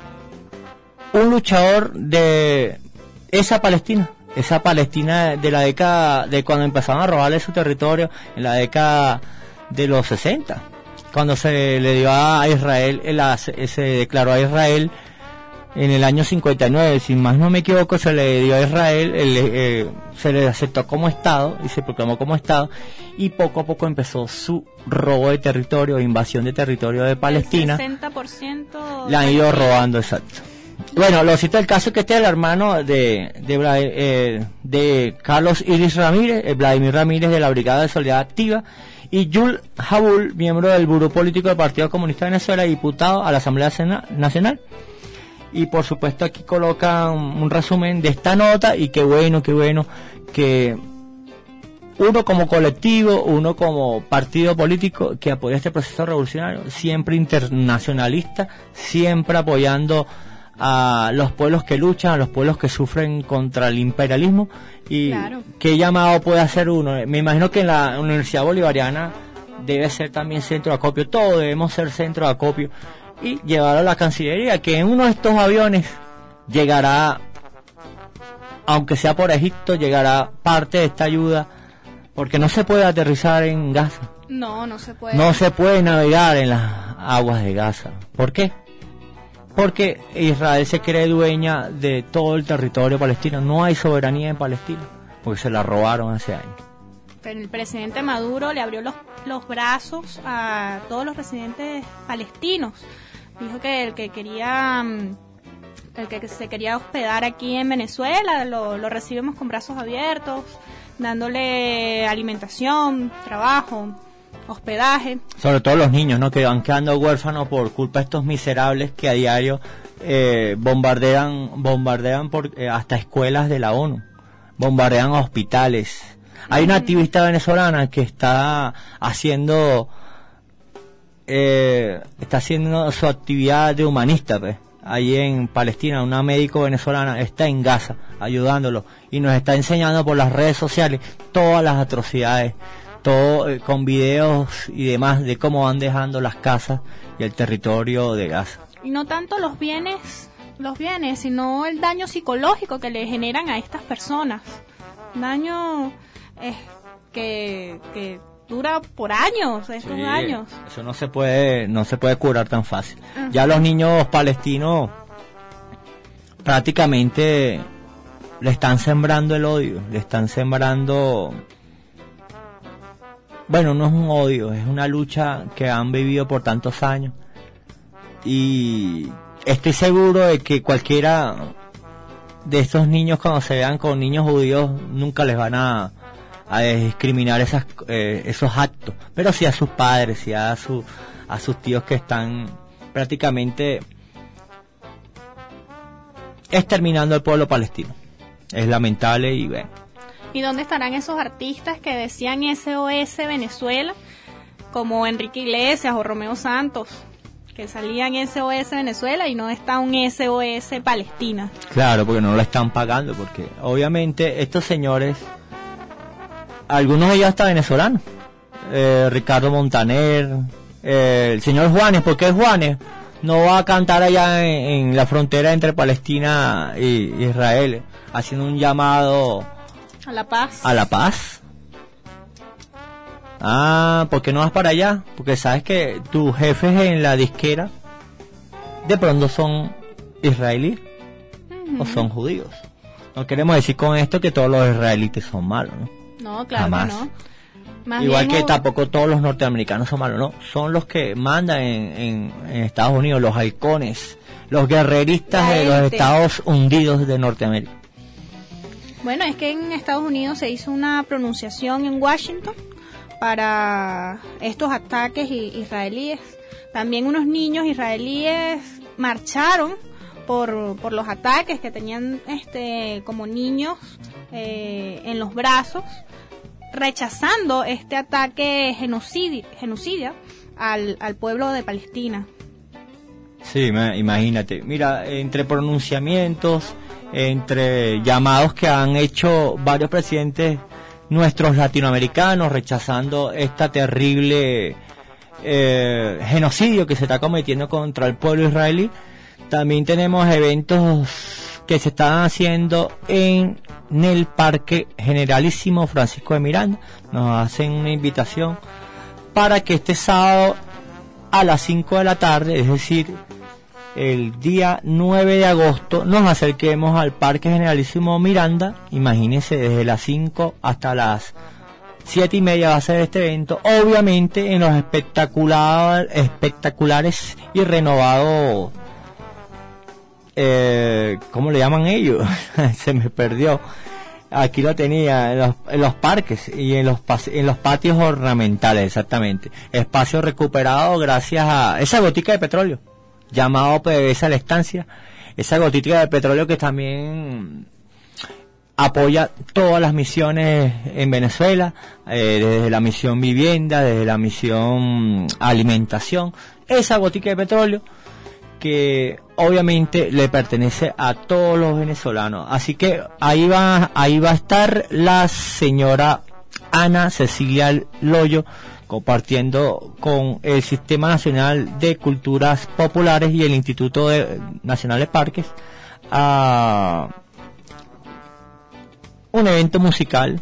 un luchador de esa Palestina, esa Palestina de la década de cuando empezaron a robarle su territorio en la década de los sesenta, cuando se le dio a Israel, el, se declaró a Israel en el año cincuenta y nueve, si más no me equivoco, se le dio a Israel, el, eh, se le aceptó como Estado y se proclamó como Estado, y poco a poco empezó su robo de territorio, invasión de territorio de Palestina. El sesenta por ciento la han ido robando, exacto. Bueno, lo cito el caso que este es el hermano de de, eh, de Carlos Iris Ramírez, eh, Vladimir Ramírez de la Brigada de Solidaridad Activa, y Yul Jabul, miembro del Buró Político del Partido Comunista de Venezuela, diputado a la Asamblea Nacional. Y por supuesto aquí colocan un resumen de esta nota, y qué bueno, qué bueno que uno como colectivo, uno como partido político que apoya este proceso revolucionario, siempre internacionalista, siempre apoyando a los pueblos que luchan, a los pueblos que sufren contra el imperialismo. Y claro, qué llamado puede hacer uno. Me imagino que en la Universidad Bolivariana debe ser también centro de acopio, todos debemos ser centro de acopio, y llevarlo a la Cancillería, que en uno de estos aviones llegará, aunque sea por Egipto, llegará parte de esta ayuda, porque no se puede aterrizar en Gaza. No, no se puede. No se puede navegar en las aguas de Gaza. ¿Por qué? Porque Israel se cree dueña de todo el territorio palestino. No hay soberanía en Palestina, porque se la robaron hace años. Pero el presidente Maduro le abrió los, los brazos a todos los residentes palestinos. Dijo que el que quería, el que se quería hospedar aquí en Venezuela, lo, lo recibimos con brazos abiertos, dándole alimentación, trabajo, hospedaje. Sobre todo los niños, ¿no?, que van quedando huérfanos por culpa de estos miserables que a diario eh, bombardean, bombardean por, eh, hasta escuelas de la ONU, bombardean hospitales. Hay una activista venezolana que está haciendo eh, está haciendo su actividad de humanista, pues, allí en Palestina. Una médico venezolana está en Gaza ayudándolo y nos está enseñando por las redes sociales todas las atrocidades, todo eh, con videos y demás de cómo van dejando las casas y el territorio de Gaza. y no tanto los bienes, los bienes, sino el daño psicológico que le generan a estas personas. Daño eh, que, que dura por años, estos Sí, años. Eso no se puede, no se puede curar tan fácil. Ajá. Ya los niños palestinos prácticamente le están sembrando el odio, le están sembrando, bueno, no es un odio, es una lucha que han vivido por tantos años, y estoy seguro de que cualquiera de estos niños, cuando se vean con niños judíos, nunca les van a, a discriminar esas, eh, esos actos, pero sí a sus padres, sí a, su, a sus tíos que están prácticamente exterminando al pueblo palestino. Es lamentable y bueno. ¿Y dónde estarán esos artistas que decían S O S Venezuela, como Enrique Iglesias o Romeo Santos, que salían S O S Venezuela y no está un S O S Palestina? Claro, porque no lo están pagando, porque obviamente estos señores, algunos de ellos hasta venezolanos, eh, Ricardo Montaner, eh, el señor Juanes, ¿por qué Juanes no va a cantar allá en, en la frontera entre Palestina y Israel, haciendo un llamado A la paz. a la paz? Ah, ¿por qué no vas para allá? Porque sabes que tus jefes en la disquera de pronto son israelíes Ujú. o son judíos. No queremos decir con esto que todos los israelitas son malos, ¿no? No, claro Jamás. que no. Más Igual bien, que o- tampoco todos los norteamericanos son malos, no. Son los que mandan en, en, en Estados Unidos, los halcones, los guerreristas La de los élite. Estados hundidos de Norteamérica. Bueno, es que en Estados Unidos se hizo una pronunciación en Washington para estos ataques i- israelíes. También unos niños israelíes marcharon por, por los ataques que tenían este como niños eh, en los brazos, rechazando este ataque genocidi- genocida al, al pueblo de Palestina. Sí, ma- imagínate. Mira, entre pronunciamientos, entre llamados que han hecho varios presidentes nuestros latinoamericanos rechazando esta terrible eh, genocidio que se está cometiendo contra el pueblo israelí, también tenemos eventos que se están haciendo en, en el Parque Generalísimo Francisco de Miranda. Nos hacen una invitación para que este sábado a las cinco de la tarde, es decir, el día nueve de agosto, nos acerquemos al Parque Generalísimo Miranda. Imagínense, desde las cinco hasta las siete y media va a ser este evento, obviamente en los espectacular, espectaculares y renovados, eh, ¿cómo le llaman ellos? Se me perdió. Aquí lo tenía, en los, en los parques y en los, pas- en los patios ornamentales, exactamente. Espacio recuperado gracias a esa gotica de petróleo, llamado PDVSA a la estancia. Esa gotica de petróleo que también apoya todas las misiones en Venezuela, eh, desde la misión vivienda, desde la misión alimentación. Esa gotica de petróleo que obviamente le pertenece a todos los venezolanos. Así que ahí va, ahí va a estar la señora Ana Cecilia Loyo compartiendo con el Sistema Nacional de Culturas Populares y el Instituto de- Nacional de Parques a un evento musical.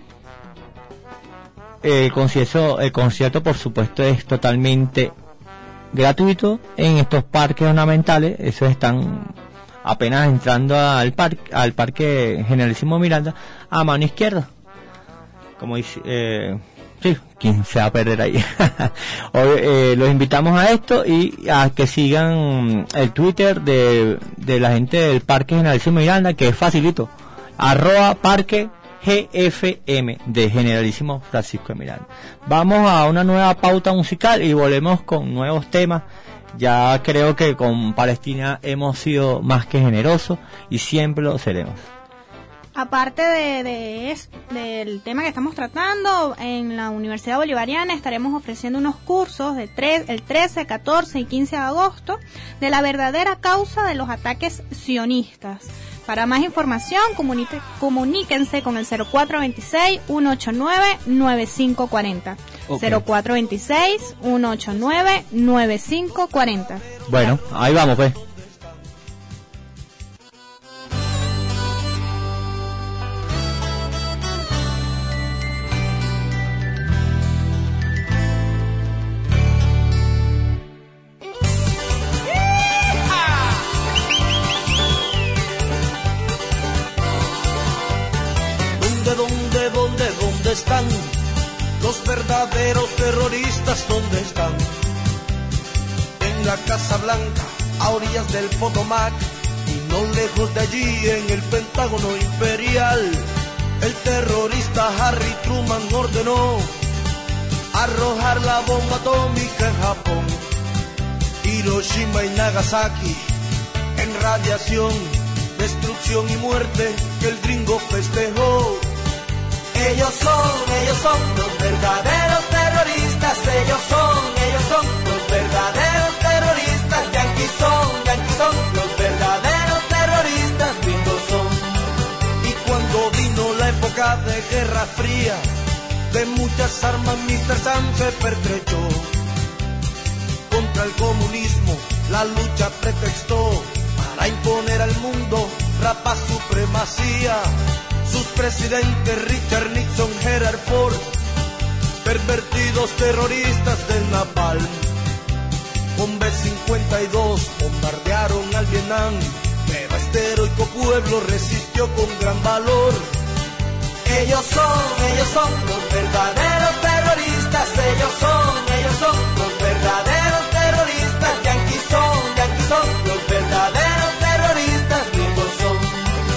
El concierto, el concierto por supuesto es totalmente gratuito en estos parques ornamentales. Esos están apenas entrando al parque, al Parque Generalísimo Miranda, a mano izquierda. Como dice, eh, sí, ¿quién se va a perder ahí? Hoy, eh, los invitamos a esto y a que sigan el Twitter de, de la gente del Parque Generalísimo Miranda, que es facilito, arroba parque G F M de Generalísimo Francisco de Miranda. Vamos a una nueva pauta musical y volvemos con nuevos temas. Ya creo que con Palestina hemos sido más que generosos y siempre lo seremos. Aparte de, de es- del tema que estamos tratando, en la Universidad Bolivariana estaremos ofreciendo unos cursos de tres, el trece, catorce y quince de agosto de la verdadera causa de los ataques sionistas. Para más información, comunique- comuníquense con el cero cuatro dos seis, uno ocho nueve, nueve cinco cuatro cero. Ok. cero cuatro dos seis, uno ocho nueve, nueve cinco cuatro cero. Bueno, ahí vamos pues. Están los verdaderos terroristas, ¿dónde están? En la Casa Blanca, a orillas del Potomac, y no lejos de allí, en el Pentágono Imperial, el terrorista Harry Truman ordenó arrojar la bomba atómica en Japón. Hiroshima y Nagasaki, en radiación, destrucción y muerte, que el gringo festejó. Ellos son, ellos son los verdaderos terroristas, ellos son, ellos son los verdaderos terroristas, yanquis son, yanquis son los verdaderos terroristas, gringos son. Y cuando vino la época de Guerra Fría, de muchas armas mister Sam se pertrechó. Contra el comunismo la lucha pretextó para imponer al mundo rapaz supremacía. Sus presidentes Richard Nixon, Gerald Ford, pervertidos terroristas del Napalm. Con B cincuenta y dos bombardearon al Vietnam, pero este heroico pueblo resistió con gran valor. Ellos son, ellos son los verdaderos terroristas, ellos son, ellos son los verdaderos terroristas, yanquis son, yanquis son los verdaderos terroristas, gringos son.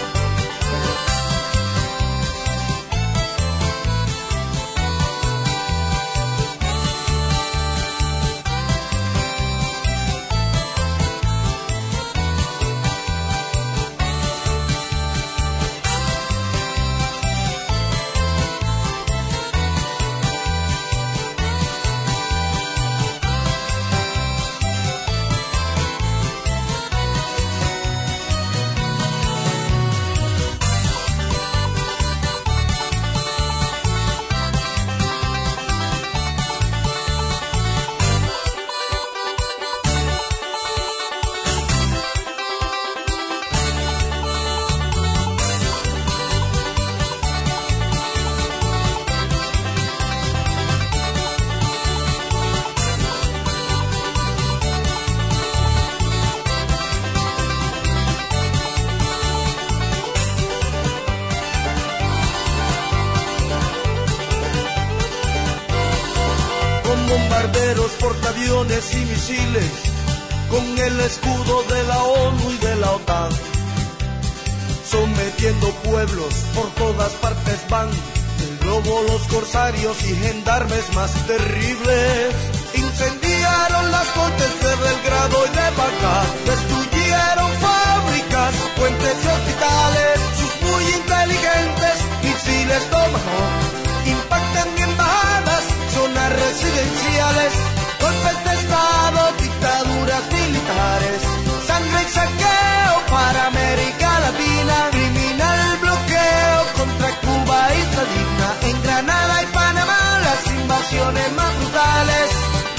Portaaviones y misiles, con el escudo de la ONU y de la OTAN, sometiendo pueblos por todas partes van, del globo los corsarios y gendarmes más terribles, incendiaron las cortes de Belgrado y de Bagdad, destruyeron fábricas, puentes y hospitales, sus muy inteligentes misiles Tomahawk impactan en embajadas, zonas residenciales, golpes de estado, dictaduras militares, sangre y saqueo para América Latina, criminal bloqueo contra Cuba y Isla Digna, en Granada y Panamá las invasiones más brutales.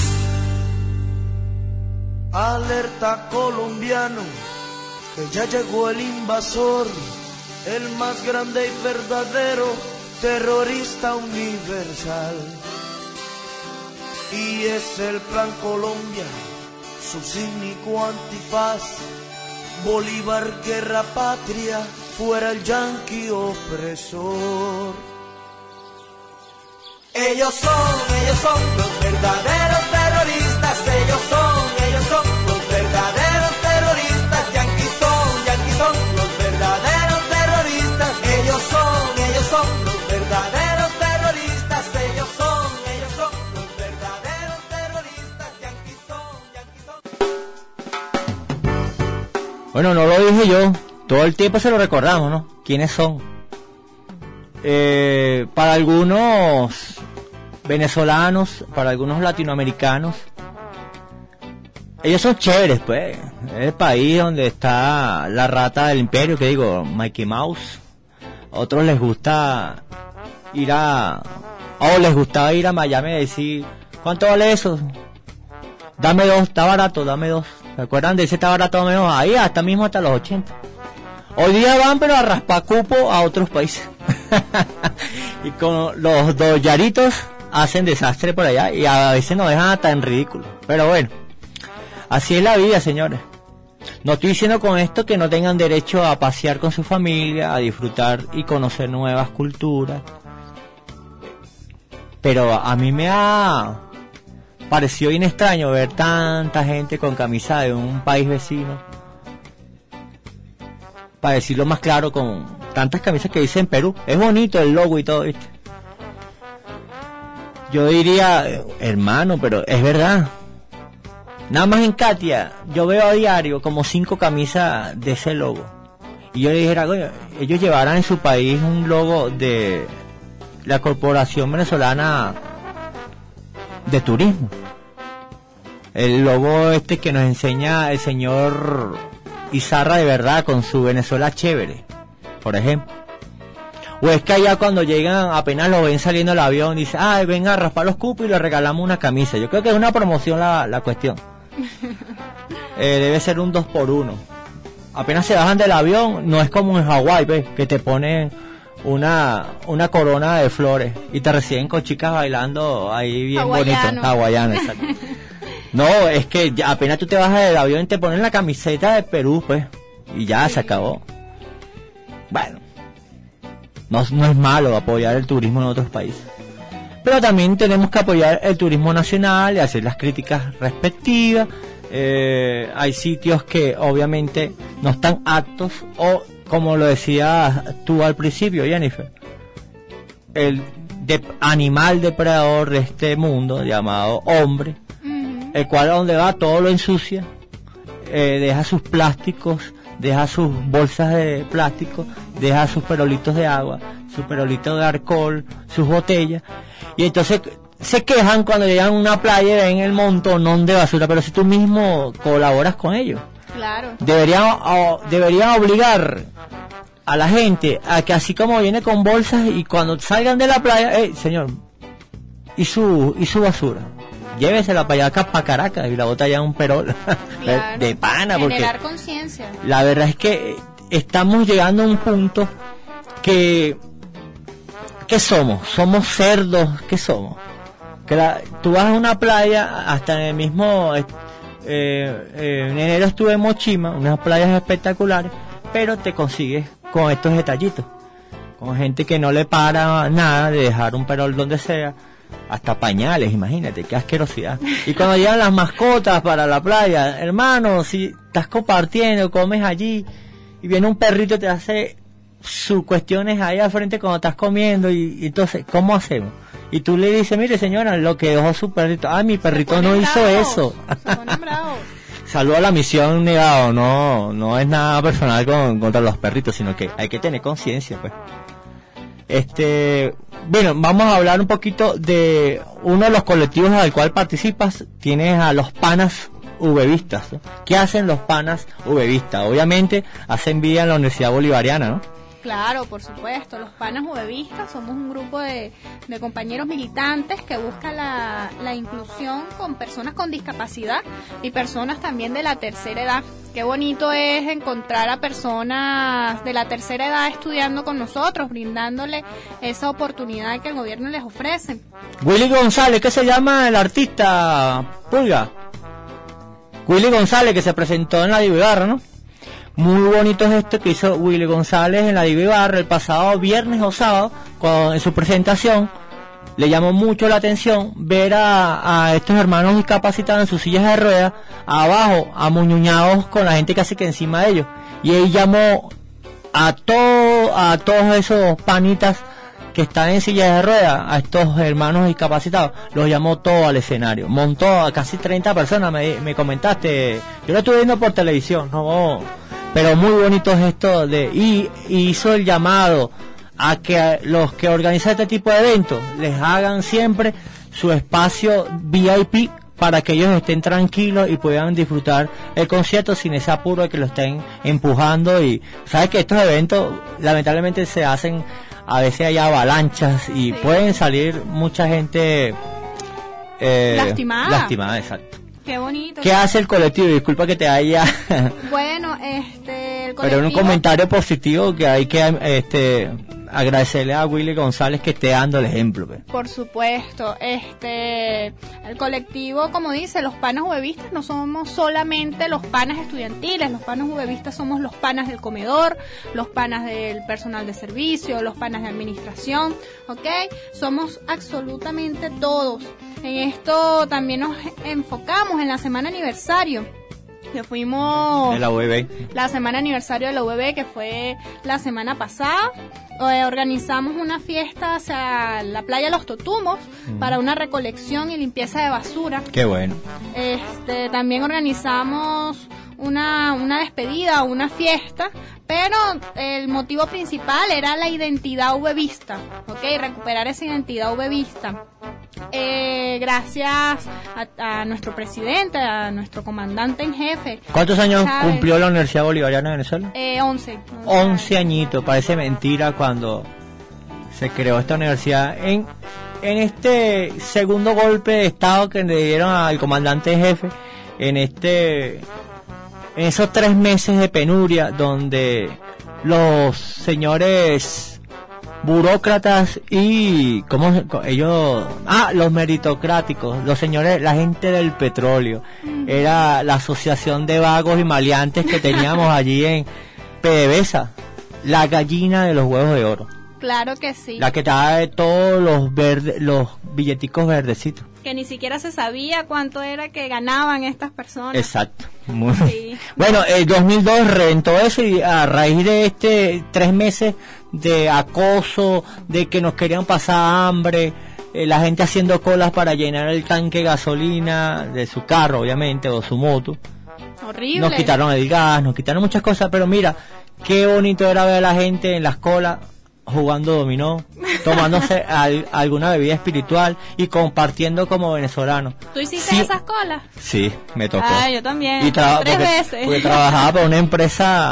Alerta colombiano, que ya llegó el invasor, el más grande y verdadero terrorista universal. Y es el Plan Colombia, su cínico antifaz, Bolívar, guerra patria, fuera el yanqui opresor. Ellos son, ellos son los verdaderos terroristas, ellos son, ellos son los verdaderos terroristas, yanquis son, yanquis son los verdaderos terroristas, ellos son, ellos son los verdaderos terroristas, ellos son, ellos son los verdaderos terroristas, yanquis son, yanquis son. Bueno, no lo dije yo, todo el tiempo se lo recordamos, ¿no? ¿Quiénes son? Eh, para algunos venezolanos, para algunos latinoamericanos, ellos son chéveres, pues. Es el país donde está la rata del imperio, que digo, Mickey Mouse. A otros les gusta ir a... O les gustaba ir a Miami y decir, ¿cuánto vale eso? Dame dos, está barato, dame dos. ¿Se acuerdan de ese está barato, dame dos? Ahí hasta mismo hasta los ochenta. Hoy día van pero a raspar cupo a otros países. Y con los dollaritos hacen desastre por allá y a veces nos dejan hasta en ridículo. Pero bueno, así es la vida, señores. No estoy diciendo con esto que no tengan derecho a pasear con su familia, a disfrutar y conocer nuevas culturas. Pero a mí me ha parecido bien extraño ver tanta gente con camisa de un país vecino. Para decirlo más claro, con tantas camisas que dicen Perú. Es bonito el logo y todo, ¿viste? Yo diría, hermano, pero es verdad. Nada más en Katia, yo veo a diario como cinco camisas de ese logo. Y yo le dijera, oye, ellos llevarán en su país un logo de la Corporación Venezolana de Turismo. El logo este que nos enseña el señor Izarra de verdad con su Venezuela chévere, por ejemplo. O es que allá cuando llegan, apenas lo ven saliendo del avión, dice, ay, venga a raspar los cupos y le regalamos una camisa. Yo creo que es una promoción la, la cuestión. Eh, debe ser un dos por uno. Apenas se bajan del avión, no es como en Hawái, ¿ves? Que te ponen una una corona de flores y te reciben con chicas bailando ahí bien Hawaiano. bonito. Hawaiano, exacto. No, es que ya apenas tú te bajas del avión y te ponen la camiseta de Perú, pues, y ya sí. Se acabó. Bueno, no, no es malo apoyar el turismo en otros países, pero también tenemos que apoyar el turismo nacional y hacer las críticas respectivas. Eh, hay sitios que obviamente no están aptos, o como lo decías tú al principio, Jennifer, el de, animal depredador de este mundo llamado hombre, uh-huh. El cual a donde va todo lo ensucia, eh, deja sus plásticos, deja sus bolsas de plástico, deja sus perolitos de agua, sus perolitos de alcohol, sus botellas, y entonces se quejan cuando llegan a una playa y ven el montonón de basura, pero si tú mismo colaboras con ellos. Claro. Deberían, o, deberían obligar a la gente a que así como viene con bolsas y cuando salgan de la playa, hey, señor, y su y su basura, llévesela para allá acá, para Caracas, y la bota allá en un perol. Claro. De pana, porque generar conciencia. La verdad es que estamos llegando a un punto que ¿qué somos? ¿Somos cerdos? ¿Qué somos? Que la, tú vas a una playa, hasta en el mismo eh, eh, en enero estuve en Mochima, unas playas espectaculares, pero te consigues con estos detallitos, con gente que no le para nada de dejar un perol donde sea, hasta pañales, imagínate, qué asquerosidad. Y cuando llegan las mascotas para la playa, hermano, si estás compartiendo, comes allí, y viene un perrito y te hace sus cuestiones ahí al frente cuando estás comiendo, y, y entonces, ¿cómo hacemos? Y tú le dices, mire señora, lo que dejó su perrito, ah, mi perrito no hizo bravos, eso. Saludo a la misión negado, no no es nada personal con, contra los perritos, sino que hay que tener conciencia, pues. Este, bueno, vamos a hablar un poquito de uno de los colectivos al cual participas. Tienes a los panas uvevistas, ¿no? ¿Qué hacen los panas uvevistas? Obviamente hacen vida en la Universidad Bolivariana, ¿no? Claro, por supuesto. Los panas uvevistas somos un grupo de, de compañeros militantes que busca la, la inclusión con personas con discapacidad y personas también de la tercera edad. Qué bonito es encontrar a personas de la tercera edad estudiando con nosotros, brindándole esa oportunidad que el gobierno les ofrece. Willy González, ¿qué se llama el artista? Pulga. Willy González, que se presentó en la Divigarra, ¿no? Muy bonito es esto que hizo Willy González en la Divigarra el pasado viernes o sábado, con, en su presentación. Le llamó mucho la atención ver a, a estos hermanos discapacitados en sus sillas de ruedas, abajo, amuñuñados con la gente casi que encima de ellos. Y él llamó a, todo, a todos esos panitas que están en sillas de ruedas, a estos hermanos discapacitados, los llamó todo al escenario. Montó a casi treinta personas, me, me comentaste. Yo lo estuve viendo por televisión, no, pero muy bonito es esto de, y, y hizo el llamado a que los que organizan este tipo de eventos les hagan siempre su espacio V I P para que ellos estén tranquilos y puedan disfrutar el concierto sin ese apuro de que lo estén empujando. Y sabes que estos eventos lamentablemente se hacen, a veces hay avalanchas y sí, pueden salir mucha gente eh, lastimada. lastimada, exacto. Qué bonito. ¿Qué hace el colectivo? Disculpa que te haya... Bueno, este, el colectivo... Pero un comentario positivo que hay que este, agradecerle a Willy González que esté dando el ejemplo. Pues. Por supuesto, este, el colectivo, como dice, los panas juevistas no somos solamente los panas estudiantiles, los panas juevistas somos los panas del comedor, los panas del personal de servicio, los panas de administración, ¿ok? Somos absolutamente todos. En esto también nos enfocamos en la semana aniversario, que fuimos... De la U B B. La semana aniversario de la U B B, que fue la semana pasada. Eh, organizamos una fiesta hacia la playa Los Totumos mm. para una recolección y limpieza de basura. Qué bueno. Este, también organizamos una, una despedida, una fiesta, pero el motivo principal era la identidad ubevista, ¿ok? Recuperar esa identidad ubevista. Eh, gracias a, a nuestro presidente, a nuestro comandante en jefe. ¿Cuántos años Chávez. Cumplió la Universidad Bolivariana de Venezuela? Eh, once. Once añitos, parece mentira cuando se creó esta universidad. En, en este segundo golpe de estado que le dieron al comandante en jefe, en este, en esos tres meses de penuria donde los señores burócratas y cómo ellos ah los meritocráticos, los señores, la gente del petróleo, era la asociación de vagos y maleantes que teníamos allí en PDVSA, la gallina de los huevos de oro. Claro que sí. La que trae todos los verdes, los billeticos verdecitos. Que ni siquiera se sabía cuánto era que ganaban estas personas. Exacto. Muy sí. Bueno, el dos mil dos reventó eso y a raíz de este tres meses de acoso, de que nos querían pasar hambre, eh, la gente haciendo colas para llenar el tanque de gasolina de su carro, obviamente, o su moto. Horrible. Nos quitaron el gas, nos quitaron muchas cosas, pero mira, qué bonito era ver a la gente en las colas jugando dominó, tomándose al, alguna bebida espiritual y compartiendo como venezolanos. ¿Tú hiciste sí, esas colas? Sí, me tocó. Ah, yo también. Y traba- Tres porque, veces. Porque trabajaba para una empresa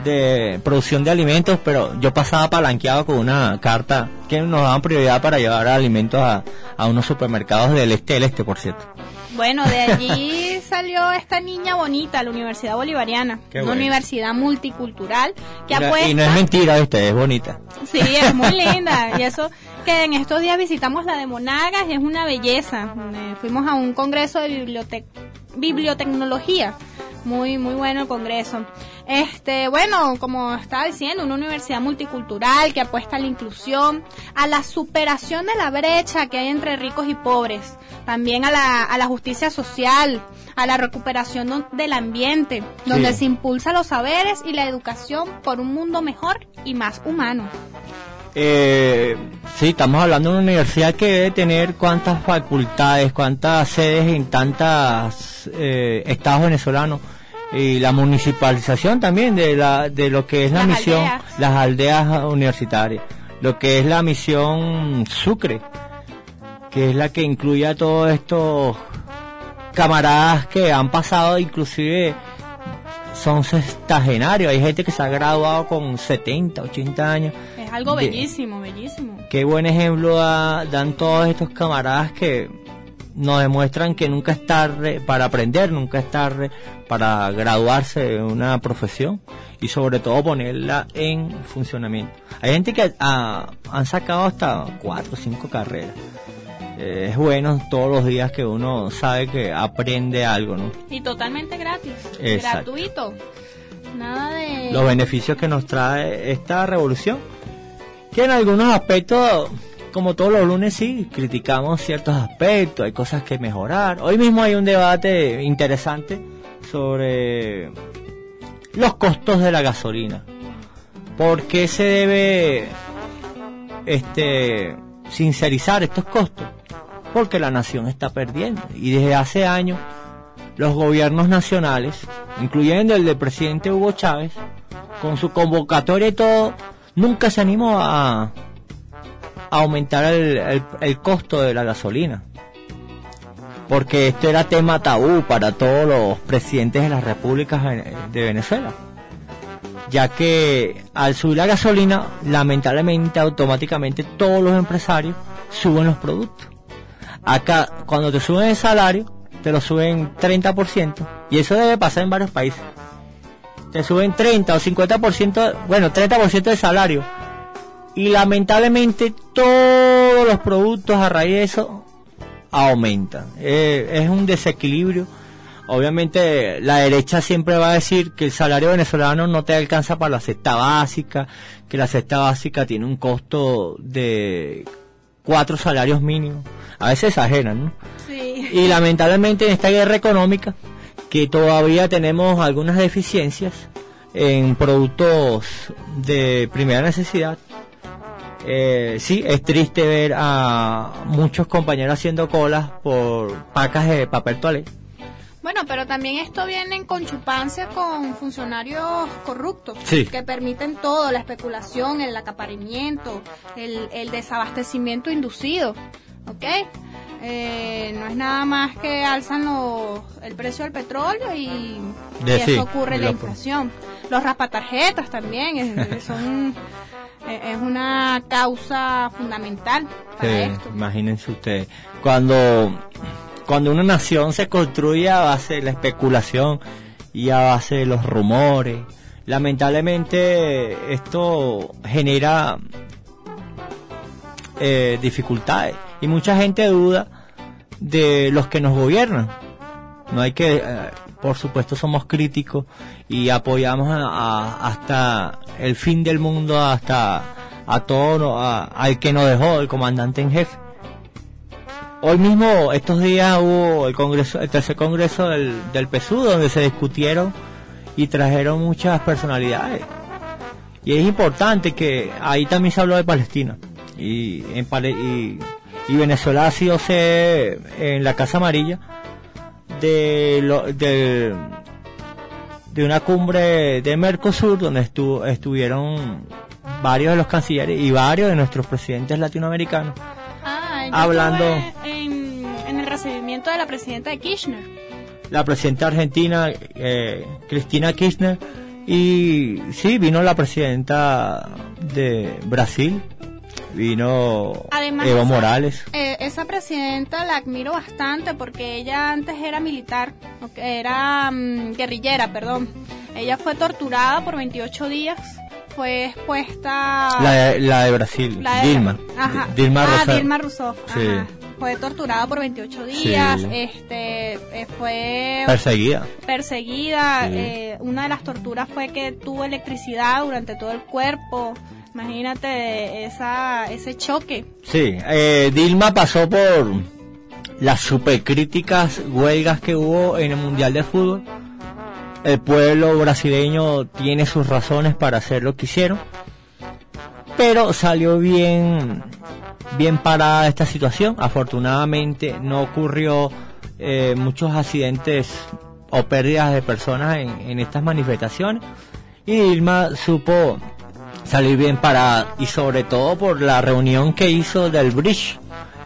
de producción de alimentos, pero yo pasaba palanqueado con una carta que nos daban prioridad para llevar alimentos a, a unos supermercados del este del este, por cierto. Bueno, de allí salió esta niña bonita, la Universidad Bolivariana. Qué una bueno. universidad multicultural que y, no, apuesta... y no es mentira, ¿viste? Es bonita. Sí, es muy linda. Y eso que en estos días visitamos la de Monagas y es una belleza. Eh, fuimos a un congreso de bibliote- bibliotecnología. Muy, muy bueno el congreso. Este, bueno, como estaba diciendo, una universidad multicultural que apuesta a la inclusión, a la superación de la brecha que hay entre ricos y pobres, también a la, a la justicia social, a la recuperación del ambiente, donde Sí. se impulsa los saberes y la educación por un mundo mejor y más humano. Eh, sí, estamos hablando de una universidad que debe tener cuántas facultades, cuántas sedes en tantos eh, estados venezolanos, y la municipalización también de la de lo que es la Las misión, aldeas. las aldeas universitarias, lo que es la misión Sucre, que es la que incluye a todos estos camaradas que han pasado, inclusive son sextagenarios, hay gente que se ha graduado con setenta, ochenta años. Es algo De- bellísimo, bellísimo. Qué buen ejemplo da- dan todos estos camaradas que nos demuestran que nunca es tarde para aprender, nunca es tarde para graduarse de una profesión y sobre todo ponerla en funcionamiento. Hay gente que ah, han sacado hasta cuatro o cinco carreras. Eh, es bueno todos los días que uno sabe que aprende algo, ¿no? Y totalmente gratis, Exacto. gratuito. Nada de... Los beneficios que nos trae esta revolución, que en algunos aspectos, como todos los lunes, sí, criticamos ciertos aspectos, hay cosas que mejorar. Hoy mismo hay un debate interesante sobre los costos de la gasolina. ¿Por qué se debe este sincerizar estos costos? Porque la nación está perdiendo y desde hace años los gobiernos nacionales, incluyendo el del presidente Hugo Chávez, con su convocatoria y todo, nunca se animó a, a aumentar el, el, el costo de la gasolina, porque esto era tema tabú para todos los presidentes de las repúblicas de Venezuela, ya que al subir la gasolina, lamentablemente automáticamente todos los empresarios suben los productos. Acá, cuando te suben el salario, te lo suben treinta por ciento, y eso debe pasar en varios países. Te suben treinta o cincuenta por ciento, bueno, treinta por ciento de salario, y lamentablemente todos los productos a raíz de eso aumentan. Eh, es un desequilibrio. Obviamente la derecha siempre va a decir que el salario venezolano no te alcanza para la cesta básica, que la cesta básica tiene un costo de cuatro salarios mínimos. A veces exageran, ¿no? Sí. Y lamentablemente en esta guerra económica, que todavía tenemos algunas deficiencias en productos de primera necesidad, eh, sí, es triste ver a muchos compañeros haciendo colas por pacas de papel toalé. Bueno, pero también esto viene en conchupancia con funcionarios corruptos, sí, que permiten todo, la especulación, el acaparamiento, el, el desabastecimiento inducido, ¿ok? Eh, no es nada más que alzan los, el precio del petróleo y, de y sí, eso ocurre la lo inflación. Los raspatarjetas también es, son, es una causa fundamental para sí, esto. Imagínense ustedes, cuando... Cuando una nación se construye a base de la especulación y a base de los rumores, lamentablemente esto genera eh, dificultades y mucha gente duda de los que nos gobiernan. No hay que, eh, por supuesto, somos críticos y apoyamos a, a, hasta el fin del mundo, hasta a todo, a, al que nos dejó el comandante en jefe. Hoy mismo, estos días, hubo el congreso, el tercer congreso del, del P S U, donde se discutieron y trajeron muchas personalidades. Y es importante que ahí también se habló de Palestina. Y, en Pale, y, y Venezuela ha sido sede en la Casa Amarilla de, lo, de, de una cumbre de Mercosur, donde estuvo, estuvieron varios de los cancilleres y varios de nuestros presidentes latinoamericanos. Ah, hablando en, en el recibimiento de la presidenta de Kirchner, la presidenta argentina eh, Cristina Kirchner, y sí, vino la presidenta de Brasil, vino además, Evo esa, Morales. Eh, esa presidenta la admiro bastante porque ella antes era militar, era um, guerrillera, perdón. Ella fue torturada por veintiocho días. Fue expuesta... La de, la de Brasil, la de, Dilma. Ajá. Dilma ah, Rousseff. Dilma Rousseff. Sí. Ajá. Fue torturada por veintiocho días, sí. este, eh, fue... Perseguida. Perseguida. Sí. Eh, una de las torturas fue que tuvo electricidad durante todo el cuerpo. Imagínate esa, ese choque. Sí, eh, Dilma pasó por las supercríticas huelgas que hubo en el Mundial de Fútbol. El pueblo brasileño tiene sus razones para hacer lo que hicieron, pero salió bien bien parada esta situación. Afortunadamente no ocurrió eh, muchos accidentes o pérdidas de personas en, en estas manifestaciones, y Dilma supo salir bien parada, y sobre todo por la reunión que hizo del Bridge,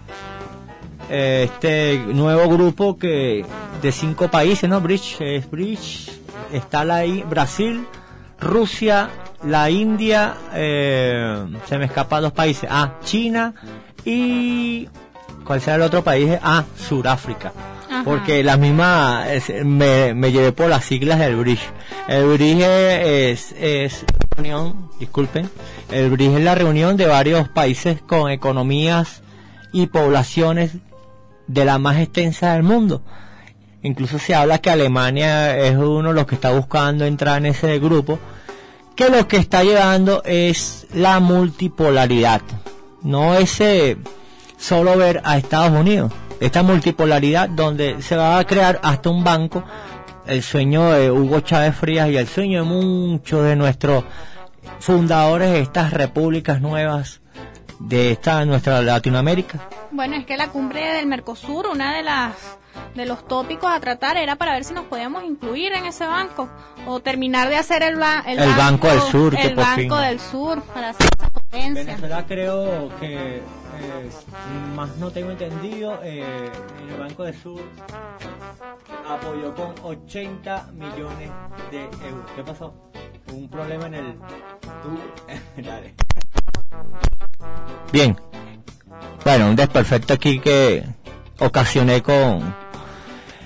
este nuevo grupo que de cinco países, ¿no? Bridge es Bridge. Está la I Brasil, Rusia, la India, eh, se me escapan dos países, ah, China y... ¿cuál será el otro país? Ah, Sudáfrica. Ajá. Porque la misma, es, me, me llevé por las siglas del Bridge. El Bridge es, es reunión, disculpen, el Bridge es la reunión de varios países con economías y poblaciones de la más extensa del mundo. Incluso se habla que Alemania es uno de los que está buscando entrar en ese grupo, que lo que está llevando es la multipolaridad, no ese solo ver a Estados Unidos, esta multipolaridad donde se va a crear hasta un banco, el sueño de Hugo Chávez Frías y el sueño de muchos de nuestros fundadores de estas repúblicas nuevas de esta nuestra Latinoamérica. Bueno, es que la cumbre del Mercosur, una de las de los tópicos a tratar era para ver si nos podíamos incluir en ese banco o terminar de hacer el, ba el, el banco, banco del sur, el que por banco fin. del sur para hacer esa potencia. Venezuela creo que eh, más no tengo entendido, eh, el Banco del Sur apoyó con ochenta millones de euros. ¿Qué pasó? Un problema en el... Uh, dale. Bien. Bueno, un desperfecto aquí que ocasioné con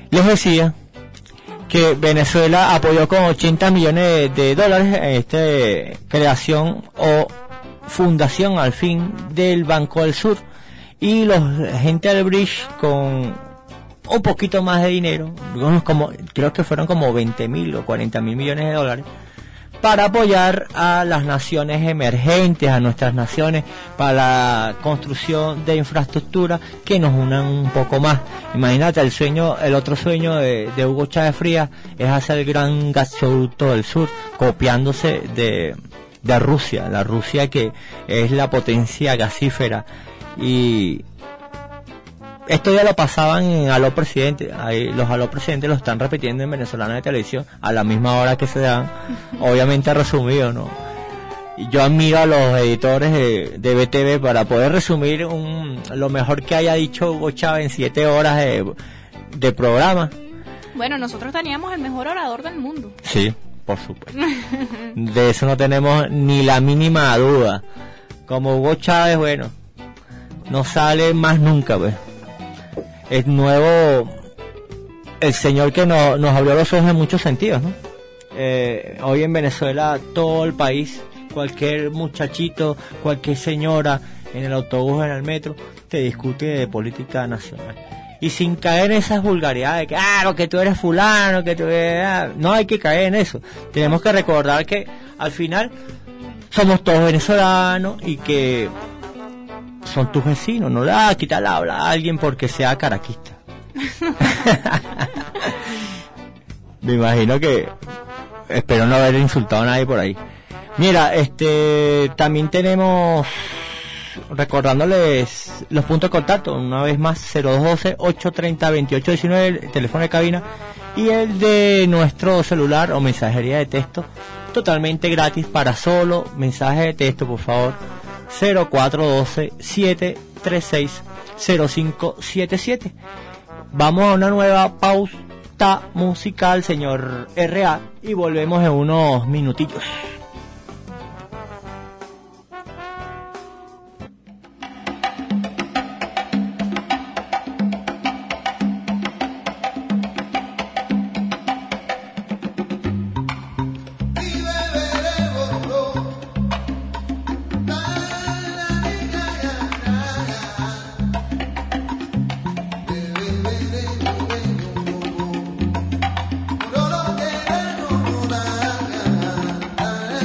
Les decía que Venezuela apoyó con ochenta millones de dólares esta creación o fundación al fin del Banco del Sur, y los gente del Bridge con un poquito más de dinero, como creo que fueron como veinte mil o cuarenta mil millones de dólares, para apoyar a las naciones emergentes, a nuestras naciones, para la construcción de infraestructura que nos unan un poco más. Imagínate, el sueño, el otro sueño de, de Hugo Chávez Frías es hacer el gran gasoducto del sur, copiándose de, de Rusia, la Rusia que es la potencia gasífera. Y esto ya lo pasaban en Aló Presidente. Ahí, los Aló Presidente lo están repitiendo en Venezolana de Televisión a la misma hora que se dan, obviamente resumido, ¿no? Y yo admiro a los editores de, de B T V para poder resumir un, lo mejor que haya dicho Hugo Chávez en siete horas de, de programa. Bueno, nosotros teníamos el mejor orador del mundo. Sí, por supuesto. De eso no tenemos ni la mínima duda. Como Hugo Chávez, bueno, no sale más nunca, pues. Es nuevo el señor que no, nos abrió los ojos en muchos sentidos, ¿no? Eh, hoy en Venezuela todo el país, cualquier muchachito, cualquier señora en el autobús, en el metro, te discute de política nacional. Y sin caer en esas vulgaridades de que, ah, lo que tú eres fulano, que tú eres... Ah, no hay que caer en eso. Tenemos que recordar que al final somos todos venezolanos y que son tus vecinos, no le vas a quitar la habla a alguien porque sea caraquista. Me imagino que espero no haber insultado a nadie por ahí. Mira, este también tenemos, recordándoles los puntos de contacto, una vez más, cero dos uno dos, ocho tres cero, dos ocho uno nueve, el teléfono de cabina, y el de nuestro celular o mensajería de texto, totalmente gratis para solo mensaje de texto, por favor, cero cuatro uno dos, siete tres seis, cero cinco siete siete. Vamos a una nueva pauta musical, señor R A, y volvemos en unos minutillos. No, no, no, no, no, no, no, no, no, no, no, no, no,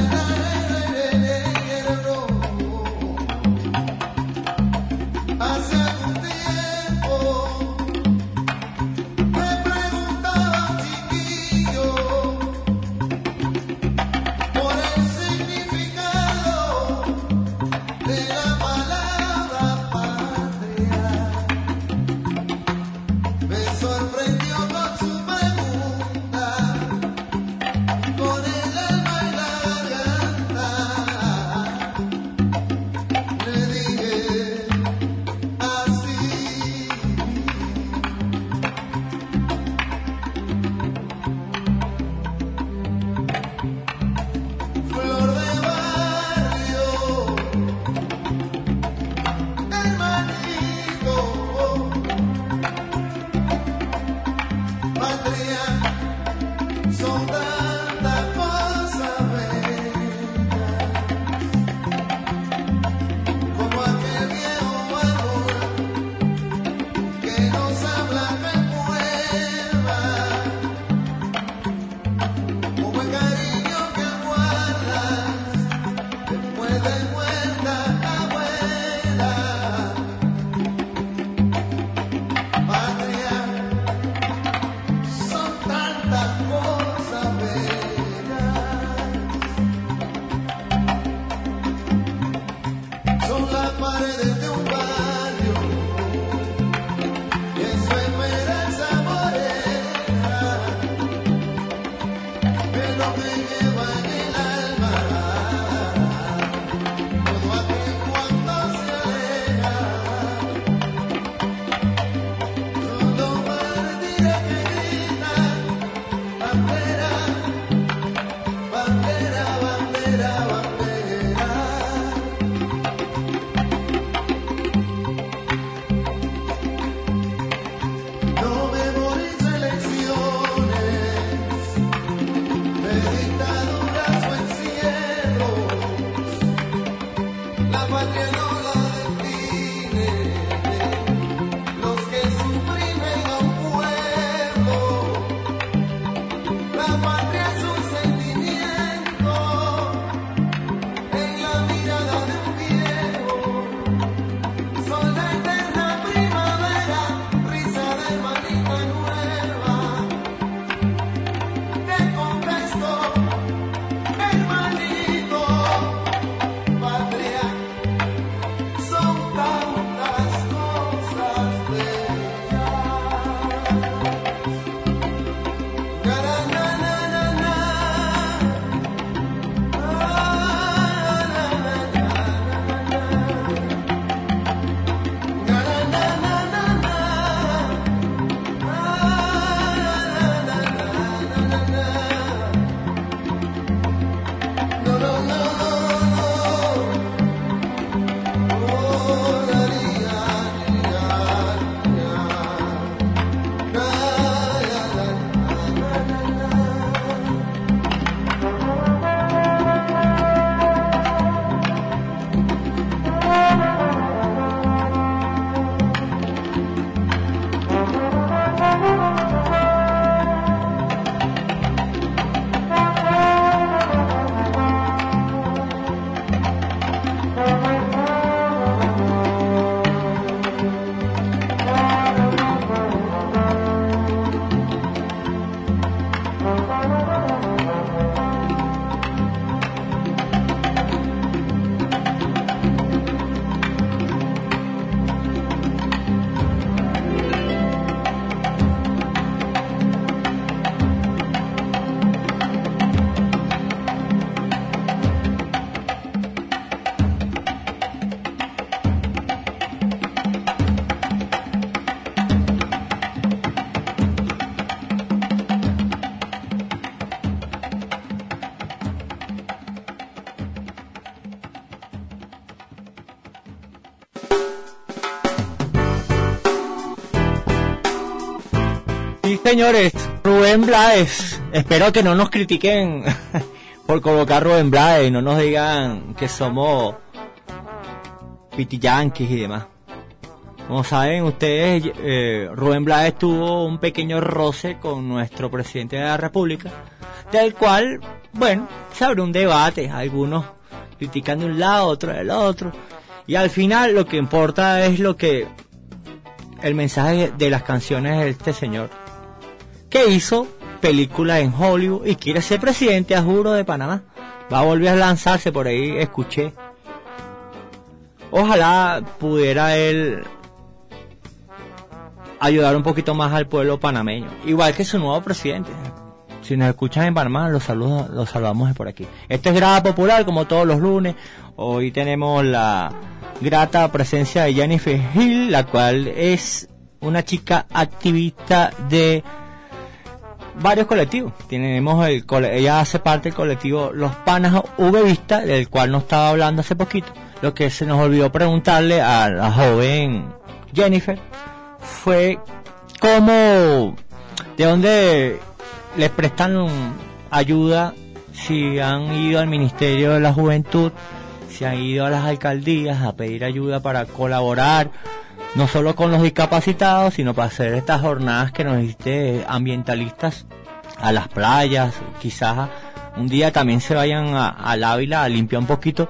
Sí, señores, Rubén Blades. Espero que no nos critiquen por colocar Rubén Blades y no nos digan que somos pitiyanquis y demás. Como saben ustedes, eh, Rubén Blades tuvo un pequeño roce con nuestro presidente de la República, del cual, bueno, se abrió un debate, algunos critican de un lado, otros del otro, y al final lo que importa es lo que el mensaje de las canciones de este señor, que hizo película en Hollywood y quiere ser presidente, a juro, de Panamá. Va a volver a lanzarse, por ahí escuché. Ojalá pudiera él ayudar un poquito más al pueblo panameño, igual que su nuevo presidente. Si nos escuchan en Panamá, los saludos, los saludamos de por aquí. Esto es Grada Popular, como todos los lunes. Hoy tenemos la grata presencia de Jennifer Hill, la cual es una chica activista de varios colectivos. Tenemos el ella hace parte del colectivo Los Panas Vista, del cual nos estaba hablando hace poquito. Lo que se nos olvidó preguntarle a la joven Jennifer fue cómo, de dónde les prestan ayuda, si han ido al Ministerio de la Juventud, si han ido a las alcaldías a pedir ayuda para colaborar, no solo con los discapacitados, sino para hacer estas jornadas que nos dijiste ambientalistas a las playas. Quizás un día también se vayan a, al Ávila a limpiar un poquito.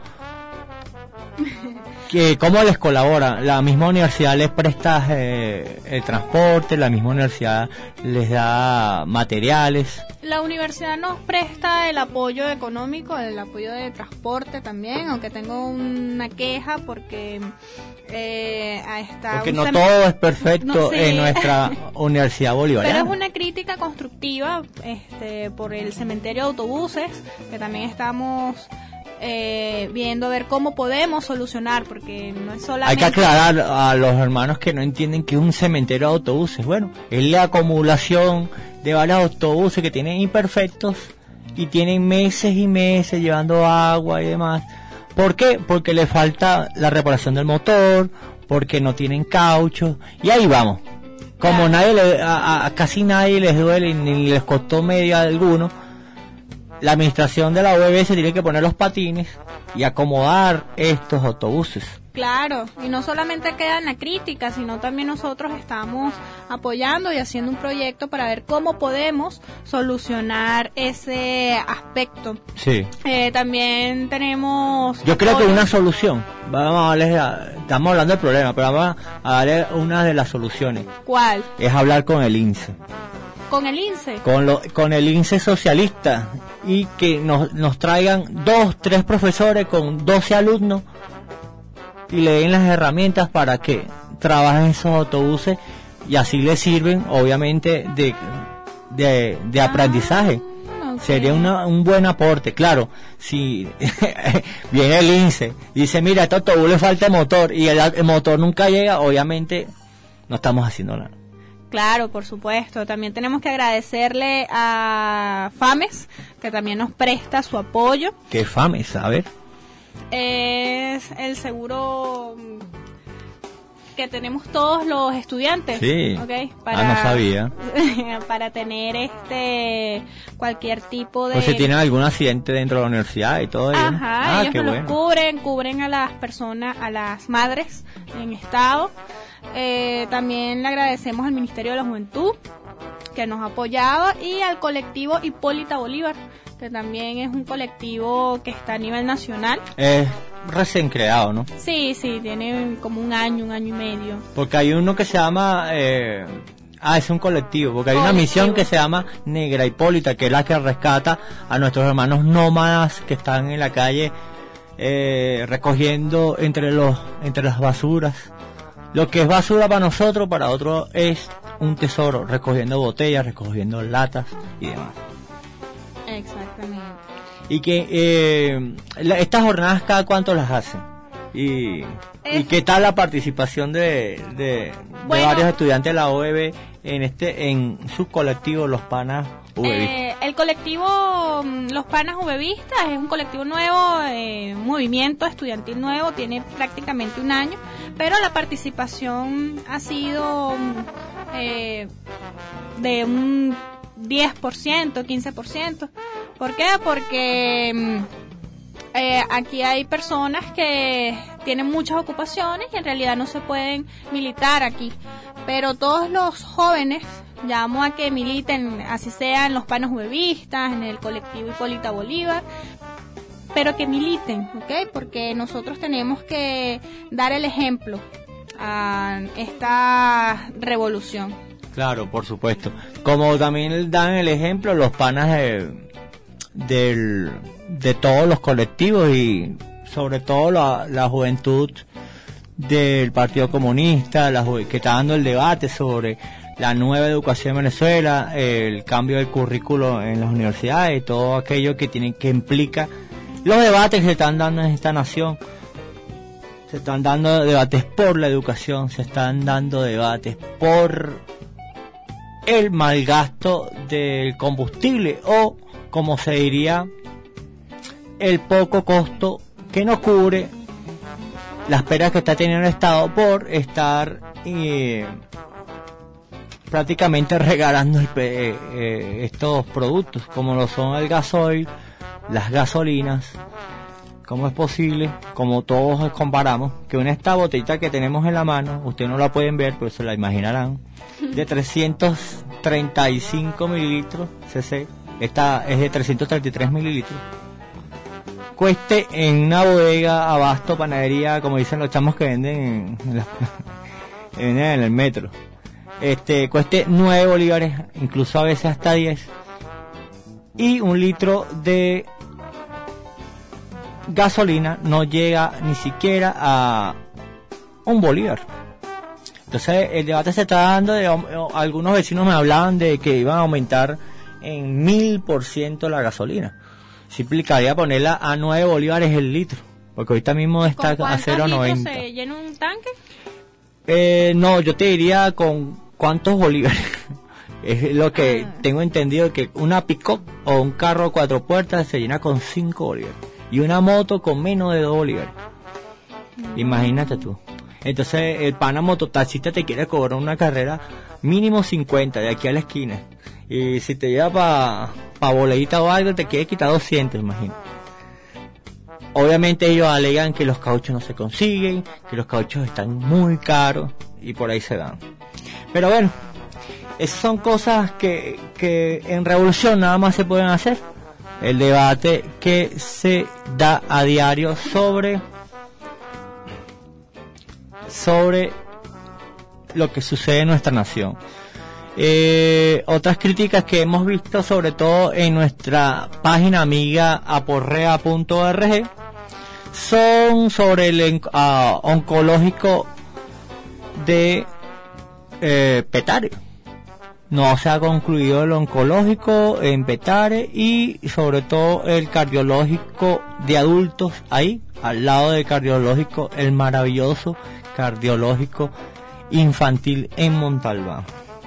que ¿Cómo les colabora? La misma universidad les presta eh, el transporte, la misma universidad les da materiales. La universidad nos presta el apoyo económico, el apoyo de transporte también, aunque tengo una queja porque eh, está porque no todo es perfecto no, sí. en nuestra universidad bolivariana. Pero es una crítica constructiva este, por el cementerio de autobuses, que también estamos Eh, viendo a ver cómo podemos solucionar, porque no es solamente... Hay que aclarar a los hermanos que no entienden que es un cementerio de autobuses. Bueno, es la acumulación de varios autobuses que tienen imperfectos y tienen meses y meses llevando agua y demás. ¿Por qué? Porque le falta la reparación del motor, porque no tienen caucho, y ahí vamos. Como nadie le, a, a casi nadie les duele ni les costó medio a alguno, la administración de la U E B se tiene que poner los patines y acomodar estos autobuses. Claro, y no solamente queda en la crítica, sino también nosotros estamos apoyando y haciendo un proyecto para ver cómo podemos solucionar ese aspecto. Sí. Eh, también tenemos... Yo creo que una solución, vamos a darles a- estamos hablando del problema, pero vamos a darle una de las soluciones, ¿Cuál? es hablar con el I N S E. Con el I N S E. Con, lo, con el I N S E socialista y que nos, nos traigan dos, tres profesores con doce alumnos y le den las herramientas para que trabajen esos autobuses y así les sirven obviamente de, de, de aprendizaje. Ah, okay. Sería una, un buen aporte, claro. Si viene el I N S E dice, mira, a este autobús le falta motor y el, el motor nunca llega, obviamente no estamos haciendo nada. Claro, por supuesto. También tenemos que agradecerle a FAMES, que también nos presta su apoyo. Qué fames, a ver. Es el seguro que tenemos todos los estudiantes. Sí. ¿Okay? Ah, no sabía. Para tener este cualquier tipo de... O si tienen algún accidente dentro de la universidad y todo eso. Ajá, Ah, ellos qué nos bueno. los cubren, cubren a las personas, a las madres en estado. Eh, también le agradecemos al Ministerio de la Juventud, que nos ha apoyado, y al colectivo Hipólita Bolívar, que también es un colectivo que está a nivel nacional. Es recién creado, ¿no? Sí, sí, tiene como un año, un año y medio. Porque hay uno que se llama... Eh, ah, es un colectivo, porque hay una misión que se llama Negra Hipólita, que es la que rescata a nuestros hermanos nómadas que están en la calle eh, recogiendo entre los entre las basuras. Lo que es basura para nosotros, para otros es un tesoro, recogiendo botellas, recogiendo latas y demás. Exactamente. Y que eh, la- estas jornadas, ¿cada cuánto las hacen? Y, ¿y qué tal la participación de, de, Bueno. de varios estudiantes de la O E B en este en su colectivo Los Panas U E B? Eh, el colectivo mm, Los Panas Ubevistas es un colectivo nuevo, eh, un movimiento estudiantil nuevo, tiene prácticamente un año, pero la participación ha sido mm, eh, de un diez por ciento, quince por ciento. ¿Por qué? Porque mm, eh, aquí hay personas que tienen muchas ocupaciones y en realidad no se pueden militar aquí, pero todos los jóvenes llamo a que militen, así sea en los Panas Ubevistas, en el colectivo Hipólita Bolívar, pero que militen, ¿ok? Porque nosotros tenemos que dar el ejemplo a esta revolución. Claro, por supuesto. Como también dan el ejemplo los panas de, del, de todos los colectivos y sobre todo la, la juventud del Partido Comunista, la ju- que está dando el debate sobre la nueva educación en Venezuela, el cambio del currículo en las universidades, todo aquello que tiene que implica los debates que se están dando en esta nación. Se están dando debates por la educación, se están dando debates por el malgasto del combustible o, como se diría, el poco costo que no cubre las pérdidas que está teniendo el Estado por estar eh, prácticamente regalando el pe- eh, eh, estos productos, como lo son el gasoil, las gasolinas. ¿Cómo es posible, como todos comparamos, que una esta botellita que tenemos en la mano, ustedes no la pueden ver, pero se la imaginarán, de trescientos treinta y cinco mililitros cc, esta es de trescientos treinta y tres mililitros, cueste en una bodega, abasto, panadería, como dicen los chamos que venden en, en, la- que venden en el metro, este cueste nueve bolívares, incluso a veces hasta diez, y un litro de gasolina no llega ni siquiera a un bolívar. Entonces el debate se está dando de, algunos vecinos me hablaban de que iban a aumentar en mil por ciento la gasolina. Se implicaría ponerla a nueve bolívares el litro, porque ahorita mismo está ¿Con a cuántos cero litros noventa. se llena un tanque? Eh, no, yo te diría con cuántos bolívares. Es lo que tengo entendido, que una pick-up o un carro cuatro puertas se llena con cinco bolívares y una moto con menos de dos bolívares. Imagínate tú. Entonces el pana mototaxista te quiere cobrar una carrera mínimo cincuenta de aquí a la esquina. Y si te lleva para pa boleita o algo, te quiere quitar doscientos, imagino. Obviamente ellos alegan que los cauchos no se consiguen, que los cauchos están muy caros y por ahí se dan. Pero bueno, esas son cosas que, que en revolución nada más se pueden hacer. El debate que se da a diario sobre sobre lo que sucede en nuestra nación. Eh, otras críticas que hemos visto, sobre todo en nuestra página amiga aporrea punto org, son sobre el uh, oncológico de eh, Petare. No se ha concluido el oncológico en Petare y sobre todo el cardiológico de adultos ahí, al lado del cardiológico, el maravilloso cardiológico infantil en Montalbán.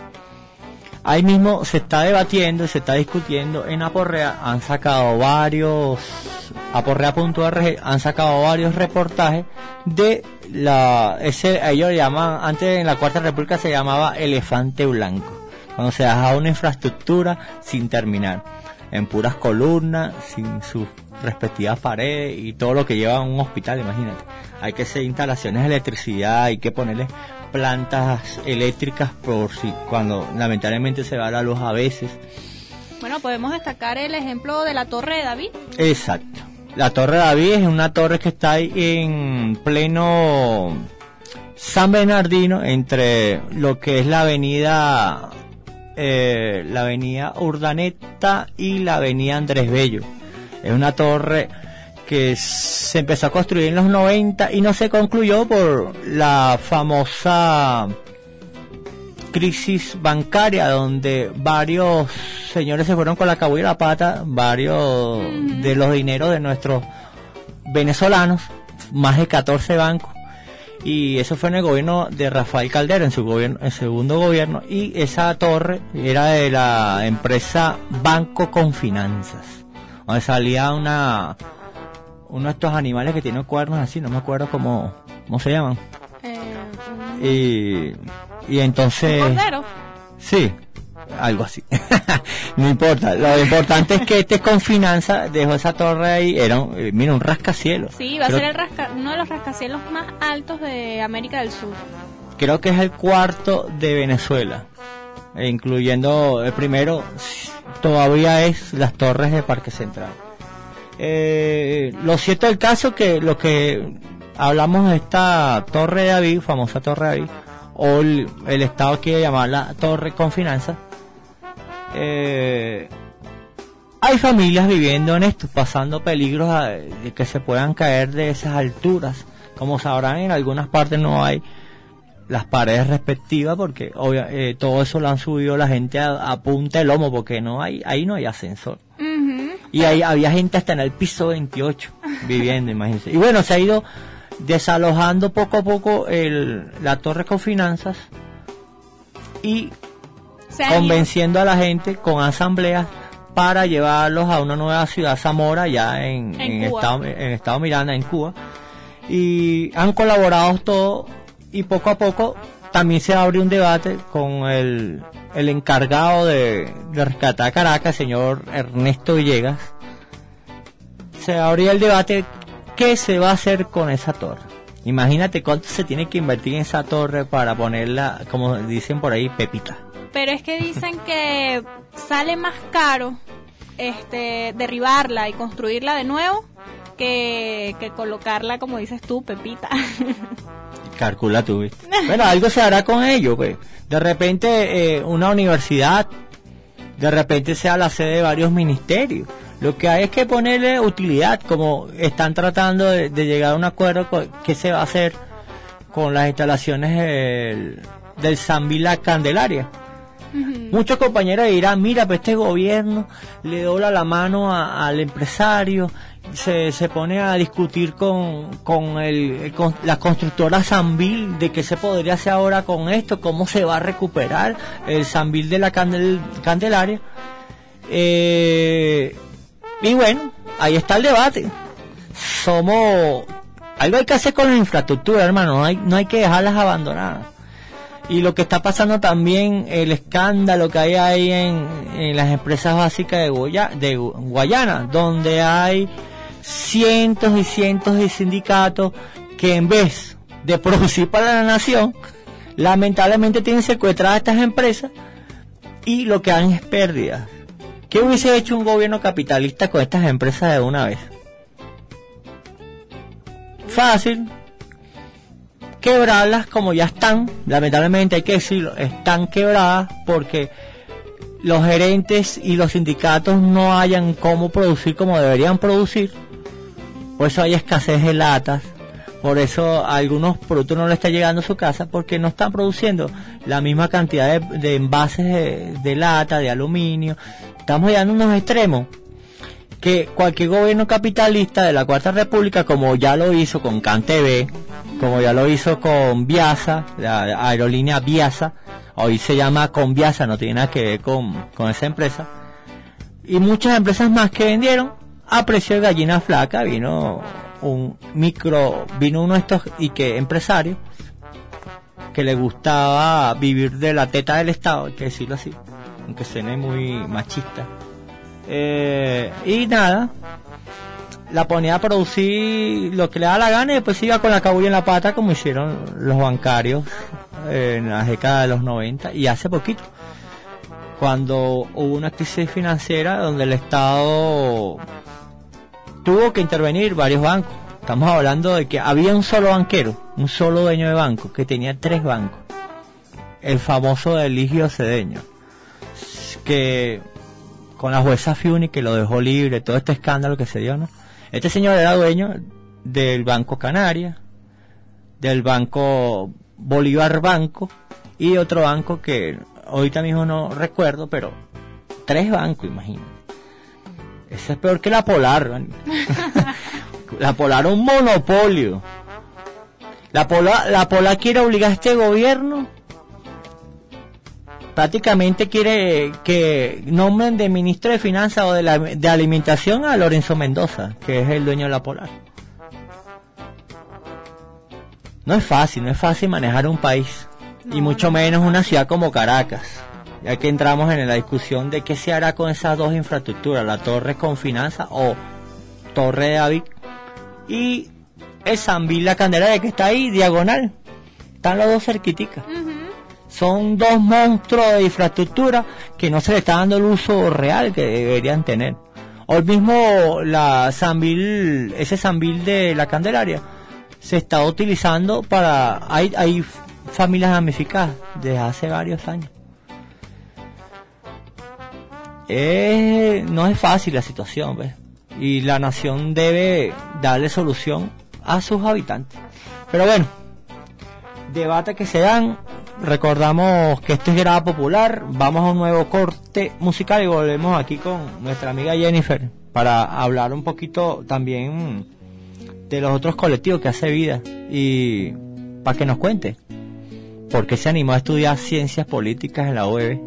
Ahí mismo se está debatiendo y se está discutiendo en Aporrea. Han sacado varios, aporrea punto org, han sacado varios reportajes de la, ese, ellos le llaman, antes en la Cuarta República se llamaba elefante blanco, cuando se dejaba una infraestructura sin terminar, en puras columnas, sin sus respectivas paredes y todo lo que lleva a un hospital, imagínate. Hay que hacer instalaciones de electricidad, hay que ponerle plantas eléctricas por si cuando lamentablemente se va la luz a veces. Bueno, podemos destacar el ejemplo de la Torre de David. Exacto. La Torre de David es una torre que está ahí en pleno San Bernardino, entre lo que es la avenida eh, la avenida Urdaneta y la avenida Andrés Bello. Es una torre que se empezó a construir en los noventa y no se concluyó por la famosa crisis bancaria, donde varios señores se fueron con la cabulla y la pata, varios mm. de los dineros de nuestros venezolanos, más de catorce bancos, y eso fue en el gobierno de Rafael Caldera, en su gobierno, en segundo gobierno, y esa torre era de la empresa Banco Confinanzas, donde salía una uno de estos animales que tienen cuernos así, no me acuerdo cómo, cómo se llaman. Eh, y, y entonces... ¿Un cordero? Sí, algo así. No importa, lo importante es que este Confinanza dejó esa torre ahí, era un, eh, mira, un rascacielos. Sí, va creo, a ser el rasca, uno de los rascacielos más altos de América del Sur. Creo que es el cuarto de Venezuela, e incluyendo el primero, todavía es las torres de Parque Central. Eh, lo cierto del caso es que lo que hablamos de esta Torre de David, famosa Torre de David, o el, el Estado quiere llamarla Torre Confinanza, eh, hay familias viviendo en esto, pasando peligros a, de que se puedan caer de esas alturas. Como sabrán, en algunas partes no hay las paredes respectivas porque obvia, eh, todo eso lo han subido la gente a, a punta de lomo, porque no hay, ahí no hay ascensor. Uh-huh. Y ahí había gente hasta en el piso veintiocho viviendo, imagínense. Y bueno, se ha ido desalojando poco a poco el, la Torre Confinanzas y convenciendo a la gente con asambleas para llevarlos a una nueva ciudad, Zamora, ya en, en, en, estado, en Estado Miranda, en Cuba. Y han colaborado todos, y poco a poco también se abre un debate con el, el encargado de, de rescatar Caracas, el señor Ernesto Villegas. Se abría el debate, ¿qué se va a hacer con esa torre? Imagínate cuánto se tiene que invertir en esa torre para ponerla, como dicen por ahí, pepita. Pero es que dicen que sale más caro este derribarla y construirla de nuevo que, que colocarla, como dices tú, pepita. Calcula tú, ¿viste? Bueno, algo se hará con ello, pues. De repente eh, una universidad, de repente sea la sede de varios ministerios. Lo que hay es que ponerle utilidad, como están tratando de, de llegar a un acuerdo con qué se va a hacer con las instalaciones del, del Sambil La Candelaria. Uh-huh. Muchos compañeros dirán, mira, pues este gobierno le dobla la mano a, al empresario, se, se pone a discutir con, con, el, el, con la constructora Sambil de qué se podría hacer ahora con esto, cómo se va a recuperar el Sambil de la Candel, Candelaria. Eh, y bueno, ahí está el debate. Somos, algo hay que hacer con la infraestructura, hermano, no hay, no hay que dejarlas abandonadas. Y lo que está pasando también, el escándalo que hay ahí en, en las empresas básicas de, Goya, de Guayana, donde hay cientos y cientos de sindicatos que en vez de producir para la nación, lamentablemente tienen secuestradas estas empresas y lo que dan es pérdidas. ¿Qué hubiese hecho un gobierno capitalista con estas empresas de una vez? Fácil. Quebrarlas como ya están, lamentablemente hay que decirlo, están quebradas porque los gerentes y los sindicatos no hayan cómo producir como deberían producir, por eso hay escasez de latas, por eso a algunos productos no les está llegando a su casa porque no están produciendo la misma cantidad de, de envases de, de lata, de aluminio. Estamos llegando a unos extremos que cualquier gobierno capitalista de la Cuarta República, como ya lo hizo con CanTV, como ya lo hizo con Viasa, la aerolínea Viasa, hoy se llama Conviasa, no tiene nada que ver con, con esa empresa, y muchas empresas más que vendieron a precio de gallina flaca. Vino un micro, vino uno de estos y que empresarios que le gustaba vivir de la teta del Estado, hay que decirlo así, aunque suene muy machista. Eh, y nada, la ponía a producir lo que le da la gana y después iba con la cabulla en la pata, como hicieron los bancarios eh, en la década de los noventa y hace poquito, cuando hubo una crisis financiera donde el Estado tuvo que intervenir varios bancos. Estamos hablando de que había un solo banquero, un solo dueño de banco, que tenía tres bancos, el famoso Eligio Cedeño, que con la jueza Fiuni, que lo dejó libre, todo este escándalo que se dio, ¿no? Este señor era dueño del Banco Canaria, del Banco Bolívar Banco y otro banco que ahorita mismo no recuerdo, pero tres bancos, imagínate. Ese es peor que la Polar, ¿no? La Polar un monopolio. La Polar, la Polar quiere obligar a este gobierno, prácticamente quiere que nombren de ministro de Finanzas o de, la, de Alimentación a Lorenzo Mendoza, que es el dueño de la Polar. No es fácil, no es fácil manejar un país, no, y mucho menos una ciudad como Caracas, ya que entramos en la discusión de qué se hará con esas dos infraestructuras, la Torre con Finanzas o Torre de David y el Sambil, la Candelaria, que está ahí diagonal, están los dos cerquiticas. Uh-huh. Son dos monstruos de infraestructura que no se le está dando el uso real que deberían tener. O el mismo la Sambil, ese Sambil de la Candelaria se está utilizando para, hay, hay familias damnificadas desde hace varios años. Eh, no es fácil la situación, ¿ves? Y la nación debe darle solución a sus habitantes. Pero bueno, debate que se dan. Recordamos que esto es Grada Popular. Vamos a un nuevo corte musical y volvemos aquí con nuestra amiga Jennifer para hablar un poquito también de los otros colectivos que hace vida y para que nos cuente por qué se animó a estudiar ciencias políticas en la U E B.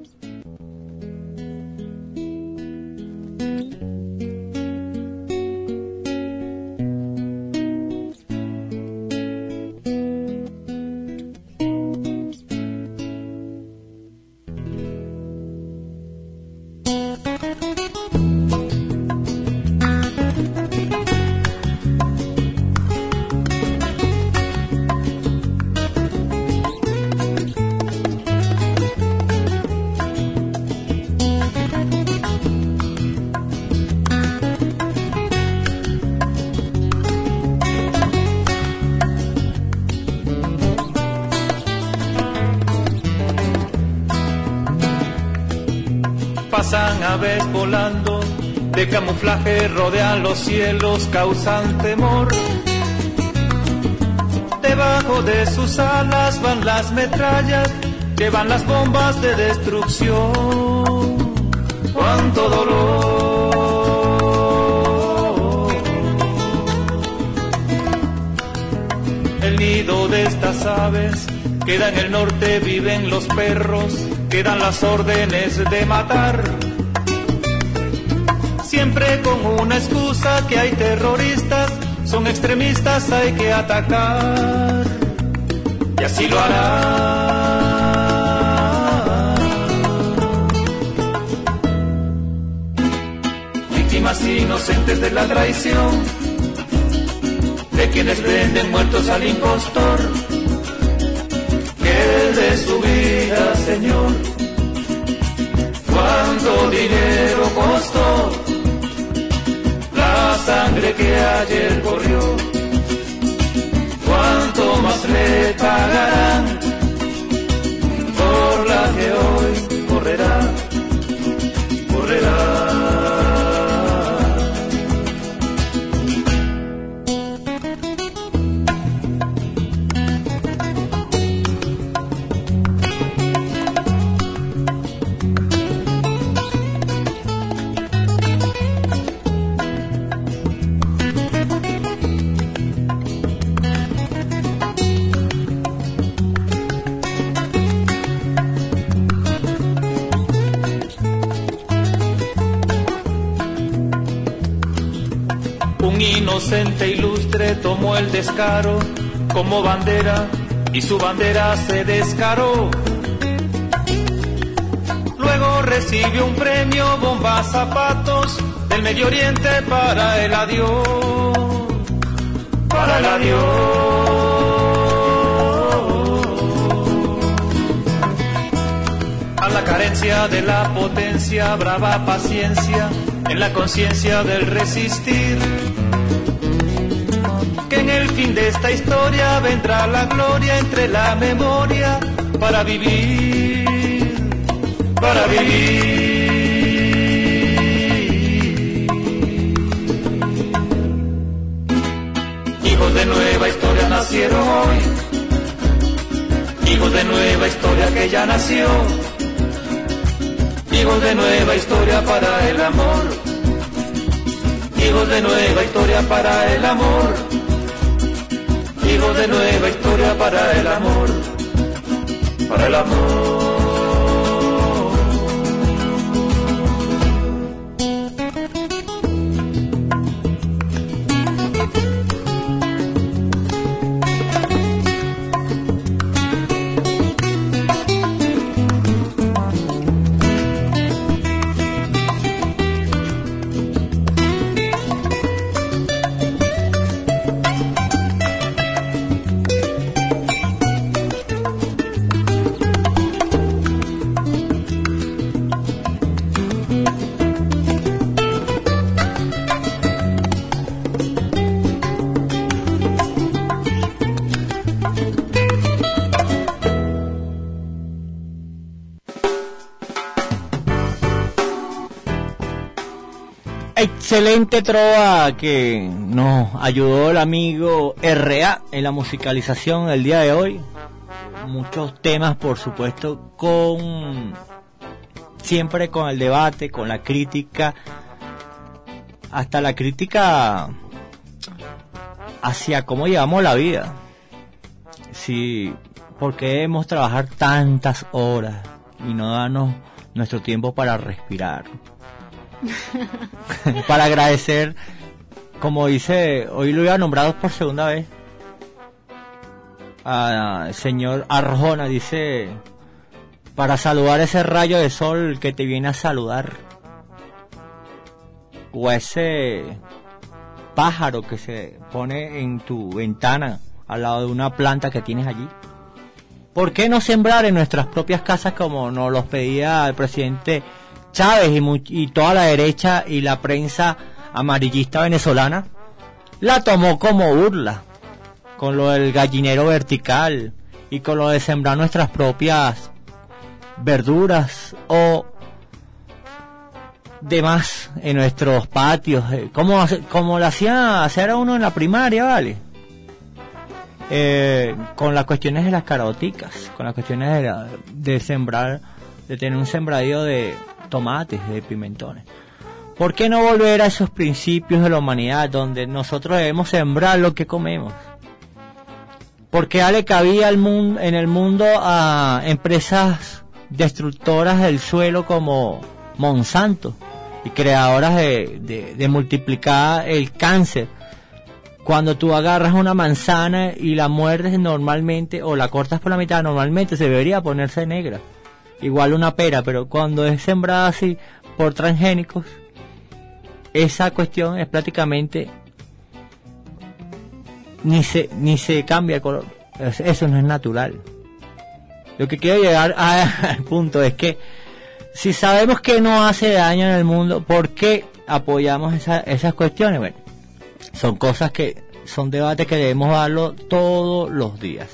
Pasan aves volando, de camuflaje rodean los cielos, causan temor. Debajo de sus alas van las metrallas, llevan las bombas de destrucción. ¡Cuánto dolor! El nido de estas aves queda en el norte, viven los perros, quedan las órdenes de matar. Siempre con una excusa que hay terroristas son extremistas, hay que atacar, y así lo hará. Víctimas inocentes de la traición, de quienes venden muertos al impostor, que de su vida, Señor, cuánto dinero costó la sangre que ayer corrió, cuánto más le pagarán por la que hoy correrá, correrá. Inocente ilustre tomó el descaro como bandera y su bandera se descaró. Luego recibió un premio, bombas, zapatos del Medio Oriente para el adiós, para el adiós. A la carencia de la potencia, brava paciencia en la conciencia del resistir, que en el fin de esta historia vendrá la gloria entre la memoria para vivir, para vivir. Hijos de nueva historia nacieron hoy, hijos de nueva historia que ya nació, hijos de nueva historia para el amor, hijos de nueva historia para el amor, hijos de nueva historia para el amor, para el amor. Excelente trova que nos ayudó el amigo R A en la musicalización el día de hoy. Muchos temas, por supuesto, con siempre con el debate, con la crítica, hasta la crítica hacia cómo llevamos la vida. Sí, ¿por qué debemos trabajar tantas horas y no darnos nuestro tiempo para respirar? Para agradecer, como dice, hoy lo iba nombrado por segunda vez al señor Arjona, dice, para saludar ese rayo de sol que te viene a saludar, o ese pájaro que se pone en tu ventana al lado de una planta que tienes allí. ¿Por qué no sembrar en nuestras propias casas como nos los pedía el presidente Chávez y, muy, y toda la derecha y la prensa amarillista venezolana? La tomó como burla con lo del gallinero vertical y con lo de sembrar nuestras propias verduras o demás en nuestros patios, como, como lo hacía hacer a uno en la primaria, ¿vale? Eh, con las cuestiones de las caroticas, con las cuestiones de, la, de sembrar, de tener un sembradío de tomates, de pimentones. ¿Por qué no volver a esos principios de la humanidad donde nosotros debemos sembrar lo que comemos? ¿Por qué darle cabida al mundo, en el mundo a empresas destructoras del suelo como Monsanto y creadoras de, de, de multiplicar el cáncer cuando tú agarras una manzana y la muerdes normalmente o la cortas por la mitad, normalmente se debería ponerse negra. Igual una pera, pero cuando es sembrada así por transgénicos, esa cuestión es prácticamente ni se ni se cambia el color. Eso no es natural. Lo que quiero llegar a, al punto es que si sabemos que no hace daño en el mundo, ¿por qué apoyamos esa, esas cuestiones? Bueno, son cosas que son debates que debemos darlo todos los días.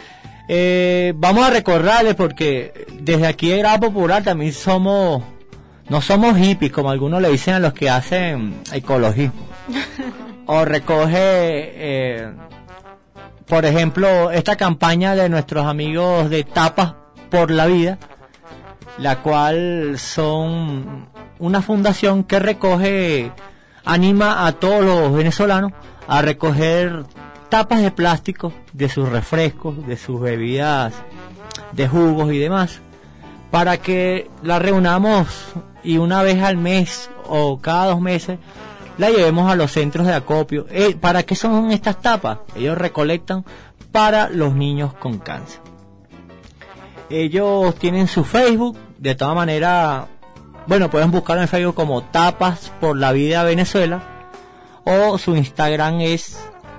Eh, vamos a recordarles, porque desde aquí en Grada Popular también somos, no somos hippies como algunos le dicen a los que hacen ecologismo. O recoge, eh, por ejemplo, esta campaña de nuestros amigos de Tapas por la Vida, la cual son una fundación que recoge, anima a todos los venezolanos a recoger tapas de plástico de sus refrescos, de sus bebidas, de jugos y demás, para que la reunamos y una vez al mes o cada dos meses la llevemos a los centros de acopio. Eh, ¿Para qué son estas tapas? Ellos recolectan para los niños con cáncer. Ellos tienen su Facebook, de todas maneras, bueno, pueden buscarlo en Facebook como Tapas por la Vida Venezuela, o su Instagram es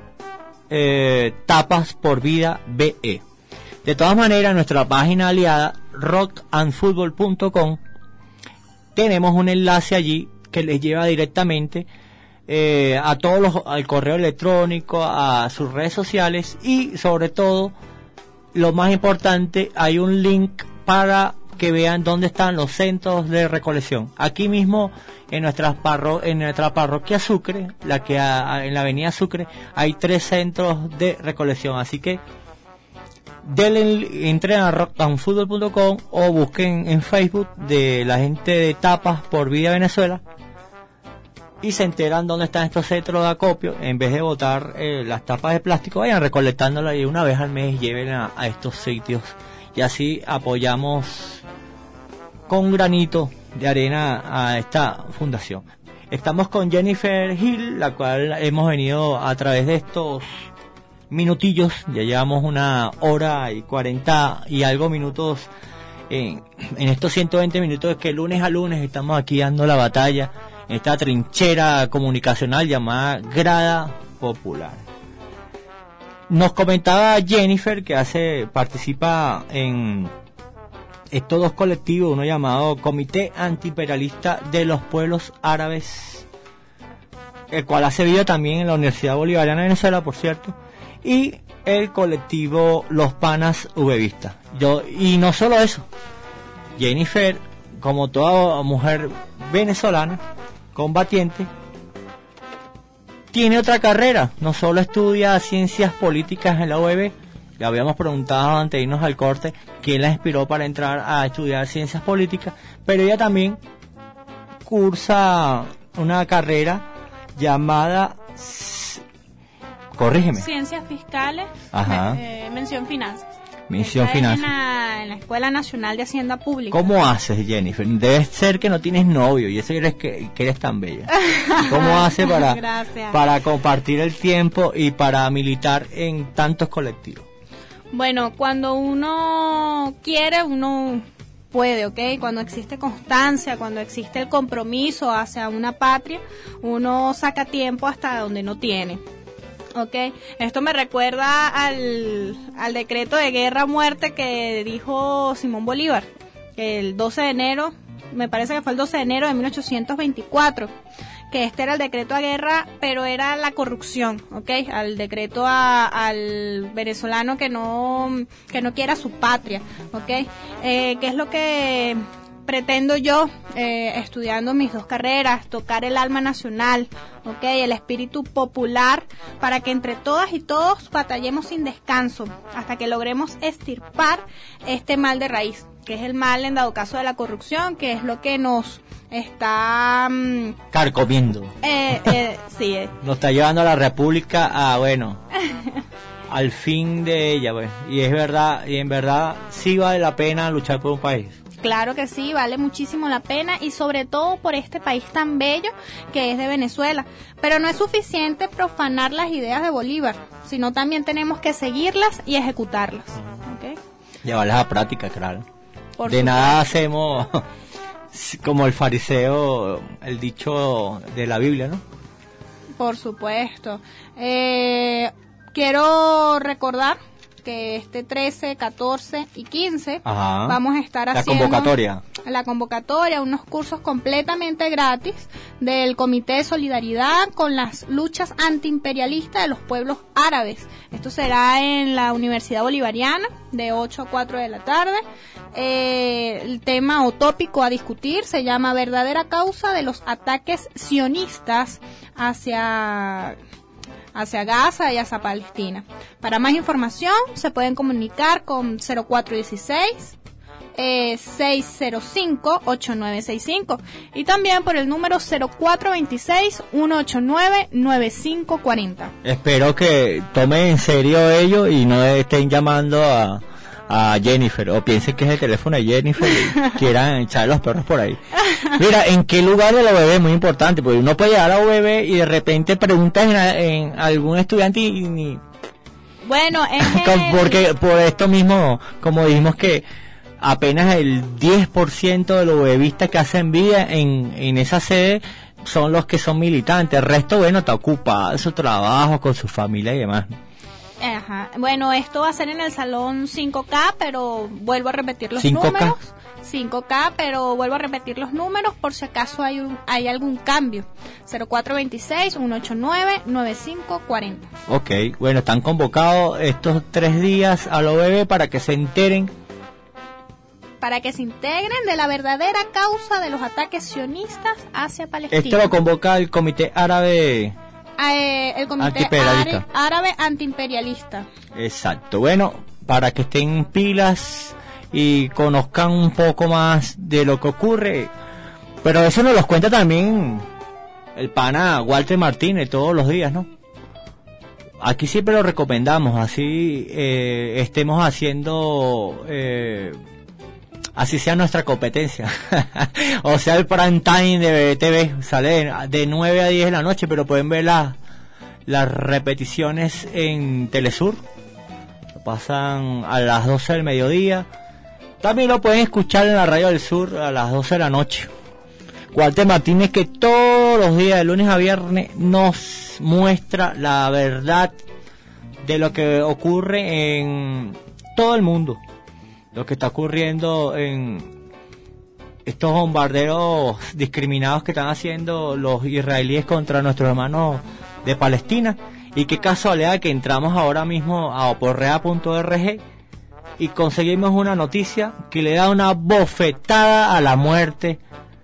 eh, Tapas por Vida B E. De todas maneras, nuestra página aliada rock and football punto com, tenemos un enlace allí que les lleva directamente eh, a todos los, al correo electrónico, a sus redes sociales, y sobre todo, lo más importante, hay un link para que vean dónde están los centros de recolección. Aquí mismo en nuestra parro en nuestra parroquia Sucre, la que a, en la avenida Sucre, hay tres centros de recolección. Así que denle, entren a rock and football punto com o busquen en Facebook de la gente de Tapas por Vida Venezuela y se enteran dónde están estos centros de acopio. En vez de botar eh, las tapas de plástico, vayan recolectándolas y una vez al mes lleven a, a estos sitios, y así apoyamos con un granito de arena a esta fundación. Estamos con Jennifer Hill, la cual hemos venido a través de estos minutillos, ya llevamos una hora y cuarenta y algo minutos en, en estos ciento veinte minutos que lunes a lunes estamos aquí dando la batalla en esta trinchera comunicacional llamada Grada Popular. Nos comentaba Jennifer que hace participa en estos dos colectivos, uno llamado Comité Antiimperialista de los Pueblos Árabes, el cual hace vida también en la Universidad Bolivariana de Venezuela, por cierto, y el colectivo Los Panas Uvevistas. Yo, y no solo eso, Jennifer, como toda mujer venezolana, combatiente, tiene otra carrera, no solo estudia ciencias políticas en la U E B. Le habíamos preguntado antes de irnos al corte quién la inspiró para entrar a estudiar ciencias políticas, pero ella también cursa una carrera llamada, corrígeme, Ciencias Fiscales, Ajá. Eh, mención Finanzas. Mención Esta es Finanzas. En la, en la Escuela Nacional de Hacienda Pública. ¿Cómo haces, Jennifer? Debe ser que no tienes novio y eso eres que, que eres tan bella. ¿Cómo haces para, para compartir el tiempo y para militar en tantos colectivos? Bueno, cuando uno quiere, uno puede, ¿ok? Cuando existe constancia, cuando existe el compromiso hacia una patria, uno saca tiempo hasta donde no tiene. Ok, esto me recuerda al, al decreto de guerra a muerte que dijo Simón Bolívar, que el doce de enero, me parece que fue el doce de enero de mil ochocientos veinticuatro, que este era el decreto a guerra, pero era la corrupción, ok, al decreto a, al venezolano que no, que no quiera su patria, ok, eh, ¿qué es lo que pretendo yo eh, estudiando mis dos carreras? Tocar el alma nacional, okay, el espíritu popular, para que entre todas y todos batallemos sin descanso hasta que logremos extirpar este mal de raíz, que es el mal en dado caso de la corrupción, que es lo que nos está um, carcomiendo. Eh, eh, sí, eh. Nos está llevando a la República a, bueno, al fin de ella, pues. Y es verdad, y en verdad sí vale la pena luchar por un país. Claro que sí, vale muchísimo la pena y sobre todo por este país tan bello que es de Venezuela. Pero no es suficiente profanar las ideas de Bolívar, sino también tenemos que seguirlas y ejecutarlas. ¿Okay? Llevarlas a práctica, claro. Por de supuesto. nada hacemos como el fariseo, el dicho de la Biblia, ¿no? Por supuesto. Eh, quiero recordar que este trece, catorce y quince Ajá. vamos a estar la haciendo convocatoria. la convocatoria, unos cursos completamente gratis del Comité de Solidaridad con las luchas antiimperialistas de los pueblos árabes. Esto será en la Universidad Bolivariana de ocho a cuatro de la tarde. Eh, el tema o tópico a discutir se llama verdadera causa de los ataques sionistas hacia hacia Gaza y hacia Palestina. Para más información se pueden comunicar con cero cuatro dieciséis, eh, seis cero cinco, ocho nueve seis cinco y también por el número cero cuatro veintiséis, ciento ochenta y nueve, noventa y cinco cuarenta. Espero que tomen en serio ello y no estén llamando a, a Jennifer o piensen que es el teléfono de Jennifer y quieran echar los perros por ahí. Mira, ¿en qué lugar de la U B B? Es muy importante, porque uno puede llegar a la U B B y de repente preguntas en, en algún estudiante y ni... Bueno, es el... porque por esto mismo, como dijimos que apenas el diez por ciento de los UBBistas que hacen vida en, en esa sede son los que son militantes, el resto, bueno, está ocupado en su trabajo, con su familia y demás. Ajá. Bueno, esto va a ser en el salón cinco K, pero vuelvo a repetir los cinco K. números. cinco K, pero vuelvo a repetir los números por si acaso hay un, hay algún cambio. cero cuatro veintiséis, ciento ochenta y nueve, noventa y cinco cuarenta. Ok, bueno, están convocados estos tres días a la U B B para que se enteren. Para que se integren de la verdadera causa de los ataques sionistas hacia Palestina. Esto lo convoca el Comité Árabe... Eh, el Comité Antiimperialista. Árabe, Árabe Antiimperialista. Exacto, bueno, para que estén pilas y conozcan un poco más de lo que ocurre, pero eso nos lo cuenta también el pana Walter Martínez todos los días, ¿no? Aquí siempre lo recomendamos, así eh, estemos haciendo, eh, así sea nuestra competencia, o sea el prime time de B B T V, sale de nueve a diez de la noche, pero pueden ver la, las repeticiones en Telesur, pasan a las doce del mediodía, también lo pueden escuchar en la Radio del Sur a las doce de la noche. Walter Martínez, que todos los días de lunes a viernes nos muestra la verdad de lo que ocurre en todo el mundo, lo que está ocurriendo en estos bombardeos discriminados que están haciendo los israelíes contra nuestros hermanos de Palestina. Y qué casualidad que entramos ahora mismo a oporrea punto org y conseguimos una noticia que le da una bofetada a la muerte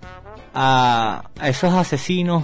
a, a esos asesinos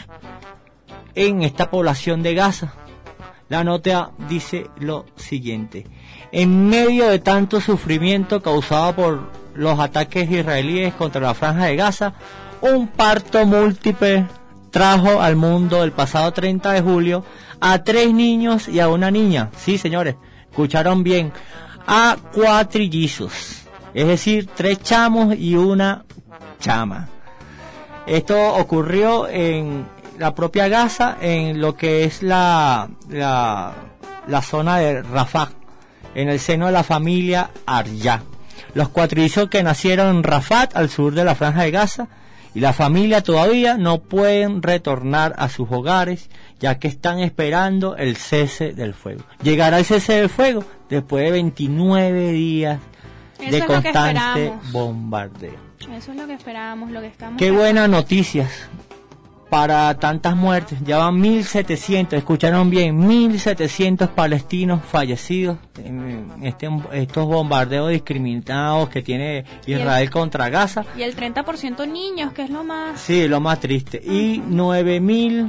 en esta población de Gaza. La nota dice lo siguiente: en medio de tanto sufrimiento causado por los ataques israelíes contra la franja de Gaza, un parto múltiple trajo al mundo el pasado treinta de julio a tres niños y a una niña. Sí, señores, escucharon bien, a cuatrillizos, es decir, tres chamos y una chama. Esto ocurrió en la propia Gaza, en lo que es la, la, la zona de Rafah, en el seno de la familia Arya. Los cuatrillizos que nacieron en Rafah, al sur de la franja de Gaza, y la familia todavía no pueden retornar a sus hogares, ya que están esperando el cese del fuego. Llegará el cese del fuego después de veintinueve días Eso de es lo que constante esperamos. bombardeo. Eso es lo que esperábamos, lo que estamos... Qué buenas noticias para tantas muertes. Ya van mil setecientos, escucharon bien, mil setecientos palestinos fallecidos en este, estos bombardeos discriminados que tiene Israel contra Gaza. Y el treinta por ciento niños, que es lo más... Sí, lo más triste. Y nueve mil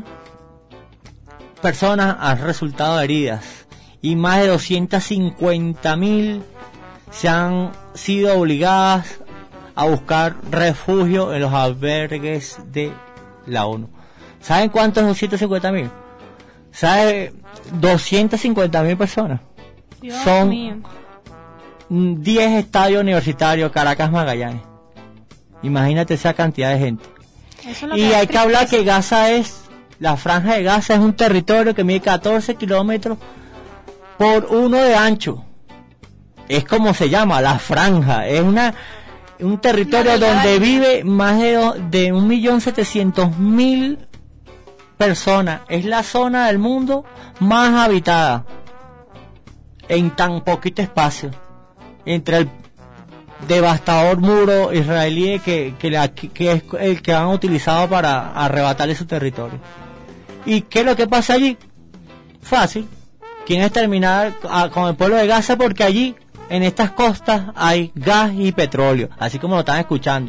personas han resultado heridas. Y más de doscientas cincuenta mil se han sido obligadas a buscar refugio en los albergues de la ONU. ¿Saben cuántos es doscientas cincuenta mil? ¿Saben? doscientas cincuenta mil personas. Dios Son mío. diez estadios universitarios, Caracas, Magallanes. Imagínate esa cantidad de gente. Eso es lo Y que hay es que hablar tristeza. que Gaza es, la franja de Gaza es un territorio que mide catorce kilómetros por uno de ancho. Es como se llama, la franja. Es una un territorio Una donde bella vive más de, do- de un millón setecientos mil personas. Es la zona del mundo más habitada en tan poquito espacio. Entre el devastador muro israelí que, que, la- que es el que han utilizado para arrebatarle su territorio. ¿Y qué es lo que pasa allí? Fácil. Quieren terminar a- con el pueblo de Gaza porque allí, en estas costas, hay gas y petróleo, así como lo están escuchando.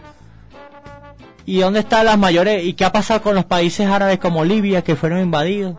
¿Y dónde están las mayores? ¿Y qué ha pasado con los países árabes como Libia, que fueron invadidos?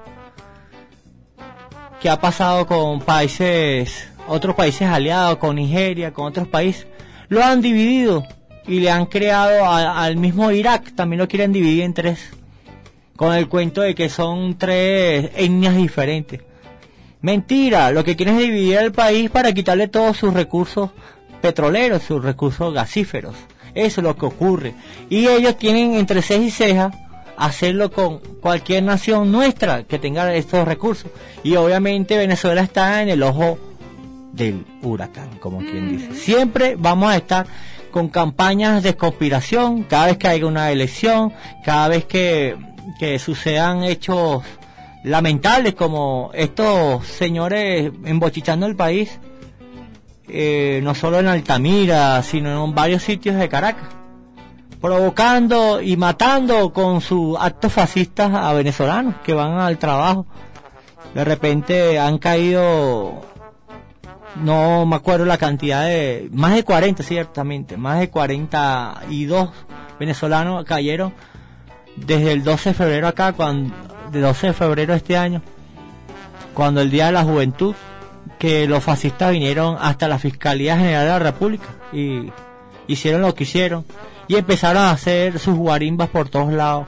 ¿Qué ha pasado con países, otros países aliados, con Nigeria, con otros países? Lo han dividido y le han creado a- al mismo Irak, también lo quieren dividir en tres, con el cuento de que son tres etnias diferentes. Mentira, lo que quieren es dividir el país para quitarle todos sus recursos petroleros, sus recursos gasíferos. Eso es lo que ocurre. Y ellos tienen entre ceja y ceja hacerlo con cualquier nación nuestra que tenga estos recursos. Y obviamente Venezuela está en el ojo del huracán, como quien dice. Siempre vamos a estar con campañas de conspiración, cada vez que haya una elección, cada vez que, que sucedan hechos lamentables como estos señores embochichando el país, eh, no solo en Altamira, sino en varios sitios de Caracas, provocando y matando con sus actos fascistas a venezolanos que van al trabajo. De repente han caído, no me acuerdo la cantidad de, más de cuarenta ciertamente, más de cuarenta y dos venezolanos cayeron desde el doce de febrero acá, cuando, de doce de febrero de este año, cuando el Día de la Juventud, que los fascistas vinieron hasta la Fiscalía General de la República y hicieron lo que hicieron y empezaron a hacer sus guarimbas por todos lados,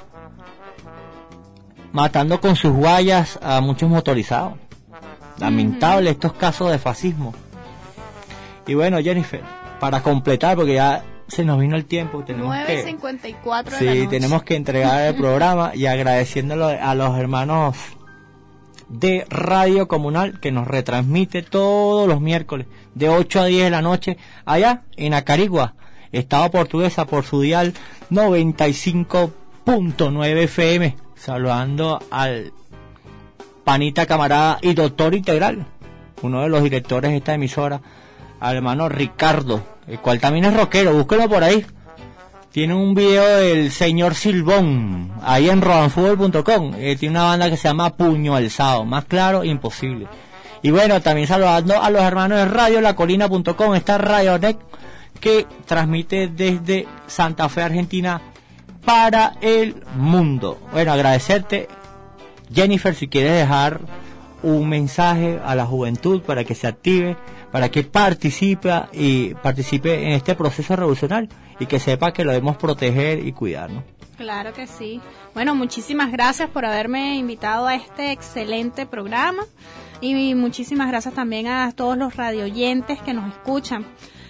matando con sus guayas a muchos motorizados. Lamentable uh-huh. estos casos de fascismo. Y bueno, Jennifer, para completar, porque ya se nos vino el tiempo, tenemos nueve que cincuenta y cuatro sí, de la noche. tenemos que entregar el programa y agradeciéndolo a los hermanos de Radio Comunal que nos retransmite todos los miércoles de ocho a diez de la noche allá en Acarigua, Estado Portuguesa, por su dial noventa y cinco punto nueve F M. Saludando al panita, camarada y doctor integral, uno de los directores de esta emisora, al hermano Ricardo, el cual también es rockero, búsquelo por ahí. Tiene un video del señor Silbón, ahí en rodanfútbol punto com. Eh, tiene una banda que se llama Puño Alzado, más claro, imposible. Y bueno, también saludando a los hermanos de radio la colina punto com, esta Radio Net que transmite desde Santa Fe, Argentina, para el mundo. Bueno, agradecerte, Jennifer, si quieres dejar un mensaje a la juventud para que se active, para que participe y participe en este proceso revolucionario y que sepa que lo debemos proteger y cuidar, ¿no? Claro que sí. Bueno, muchísimas gracias por haberme invitado a este excelente programa y muchísimas gracias también a todos los radioyentes que nos escuchan.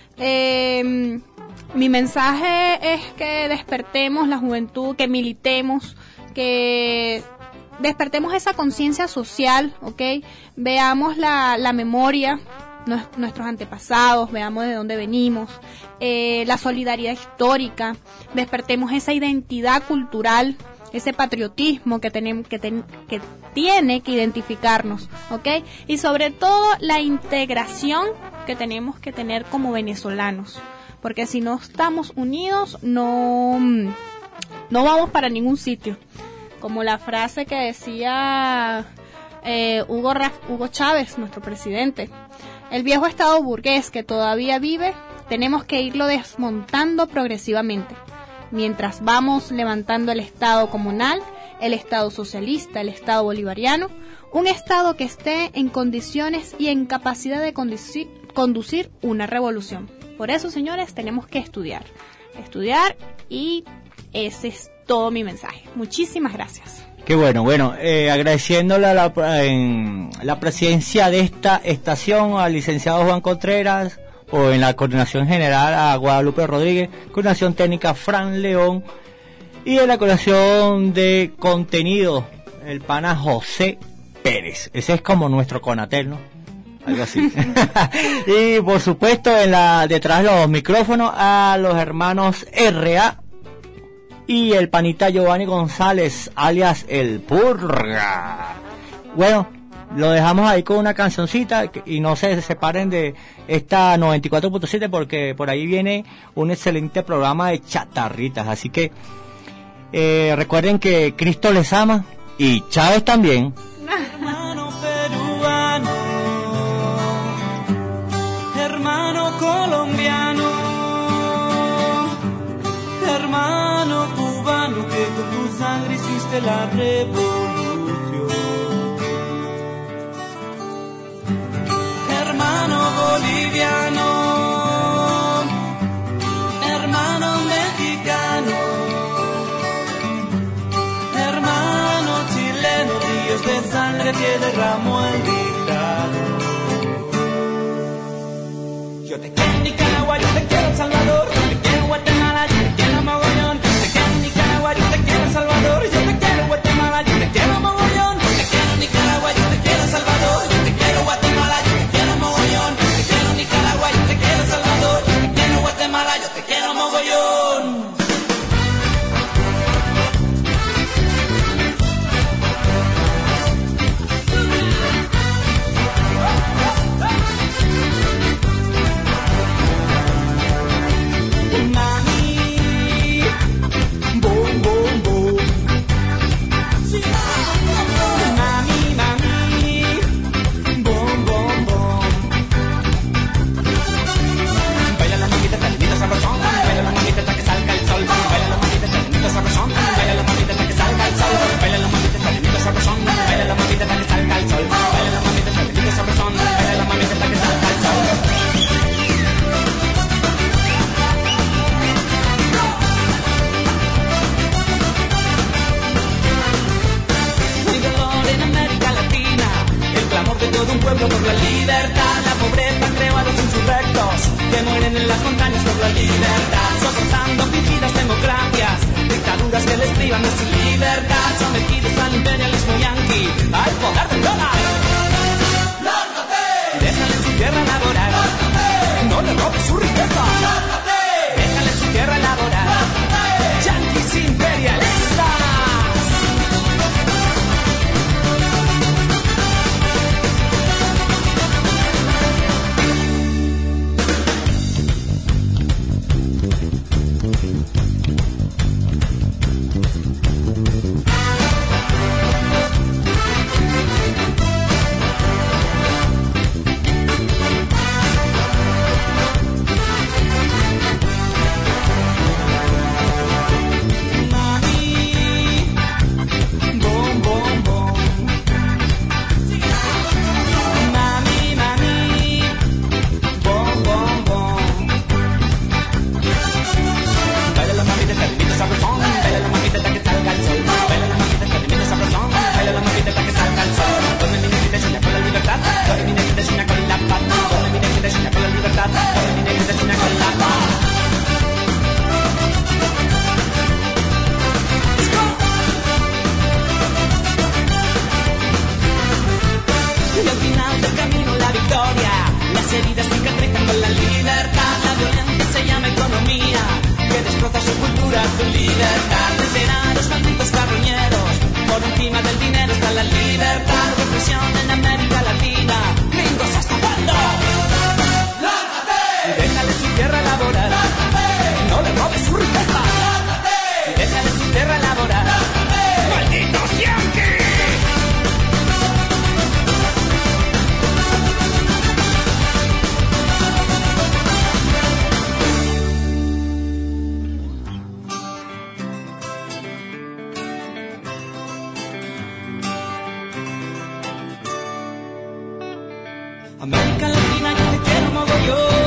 Eh, mi mensaje es que despertemos la juventud, que militemos, que despertemos esa conciencia social, ¿ok? Veamos la, la memoria, nuestros antepasados, veamos de dónde venimos, eh, la solidaridad histórica, despertemos esa identidad cultural, ese patriotismo que tenemos que, ten, que tiene que identificarnos, ¿ok? Y sobre todo la integración que tenemos que tener como venezolanos, porque si no estamos unidos no, no vamos para ningún sitio. Como la frase que decía eh, Hugo, Ra- Hugo Chávez, nuestro presidente: el viejo estado burgués que todavía vive, tenemos que irlo desmontando progresivamente, mientras vamos levantando el estado comunal, el estado socialista, el estado bolivariano, un estado que esté en condiciones y en capacidad de conducir, conducir una revolución. Por eso, señores, tenemos que estudiar, estudiar y ese es todo mi mensaje. Muchísimas gracias. Qué bueno, bueno, eh, agradeciéndole a la, en la presidencia de esta estación al licenciado Juan Contreras o en la coordinación general a Guadalupe Rodríguez, coordinación técnica Fran León, y en la coordinación de contenido el pana José Pérez. Ese es como nuestro Conatel, ¿no? Algo así. Y por supuesto en la detrás de los micrófonos a los hermanos R A y el panita Giovanni González, alias El Purga. Bueno, lo dejamos ahí con una cancioncita y no se separen de esta noventa y cuatro punto siete porque por ahí viene un excelente programa de chatarritas. Así que eh, recuerden que Cristo les ama y Chávez también. Hermano peruano, hermano colombiano, hermano cubano, que con tu sangre hiciste la revolución. Hermano boliviano, hermano mexicano, hermano chileno, ríos de sangre que derramó el dictador. Yo te quiero en Nicaragua, yo te quiero en Salvador, yo te quiero en Guatemala, yo te quiero en Mogollón. Te quiero en Nicaragua, yo te quiero en Salvador, yo te quiero en Guatemala, yo te quiero en Mogollón. Te quiero en Nicaragua, yo te quiero en Salvador, yo te quiero en Guatemala, yo te quiero en Mogollón. Te quiero en Nicaragua, yo te quiero en Salvador, yo te quiero en Guatemala, yo te quiero en Mogollón. Todo un pueblo por la libertad, la pobreza creó a los insurrectos que mueren en las montañas por la libertad, soportando fingidas democracias, dictaduras que les privan de su libertad, sometidos al imperialismo yanqui, al poder del dólar. ¡Lárgate! Déjale su tierra laboral, ¡lárgate! No le robes su riqueza, ¡lárgate! Déjale su tierra laboral, ¡lárgate! Yanquis imperialistas. Su libertad, vencerá a los malditos carroñeros. Por encima del dinero está la libertad. Represión en América Latina. Gringos, ¿hasta cuándo? ¡Lárgate! Déjale su tierra laboral. ¡Lárgate! No le robes su riqueza. ¡Lárgate! Déjale su tierra laboral. ¡Lárgate! ¡Malditos yanquis! América Latina, yo te quiero mogollón.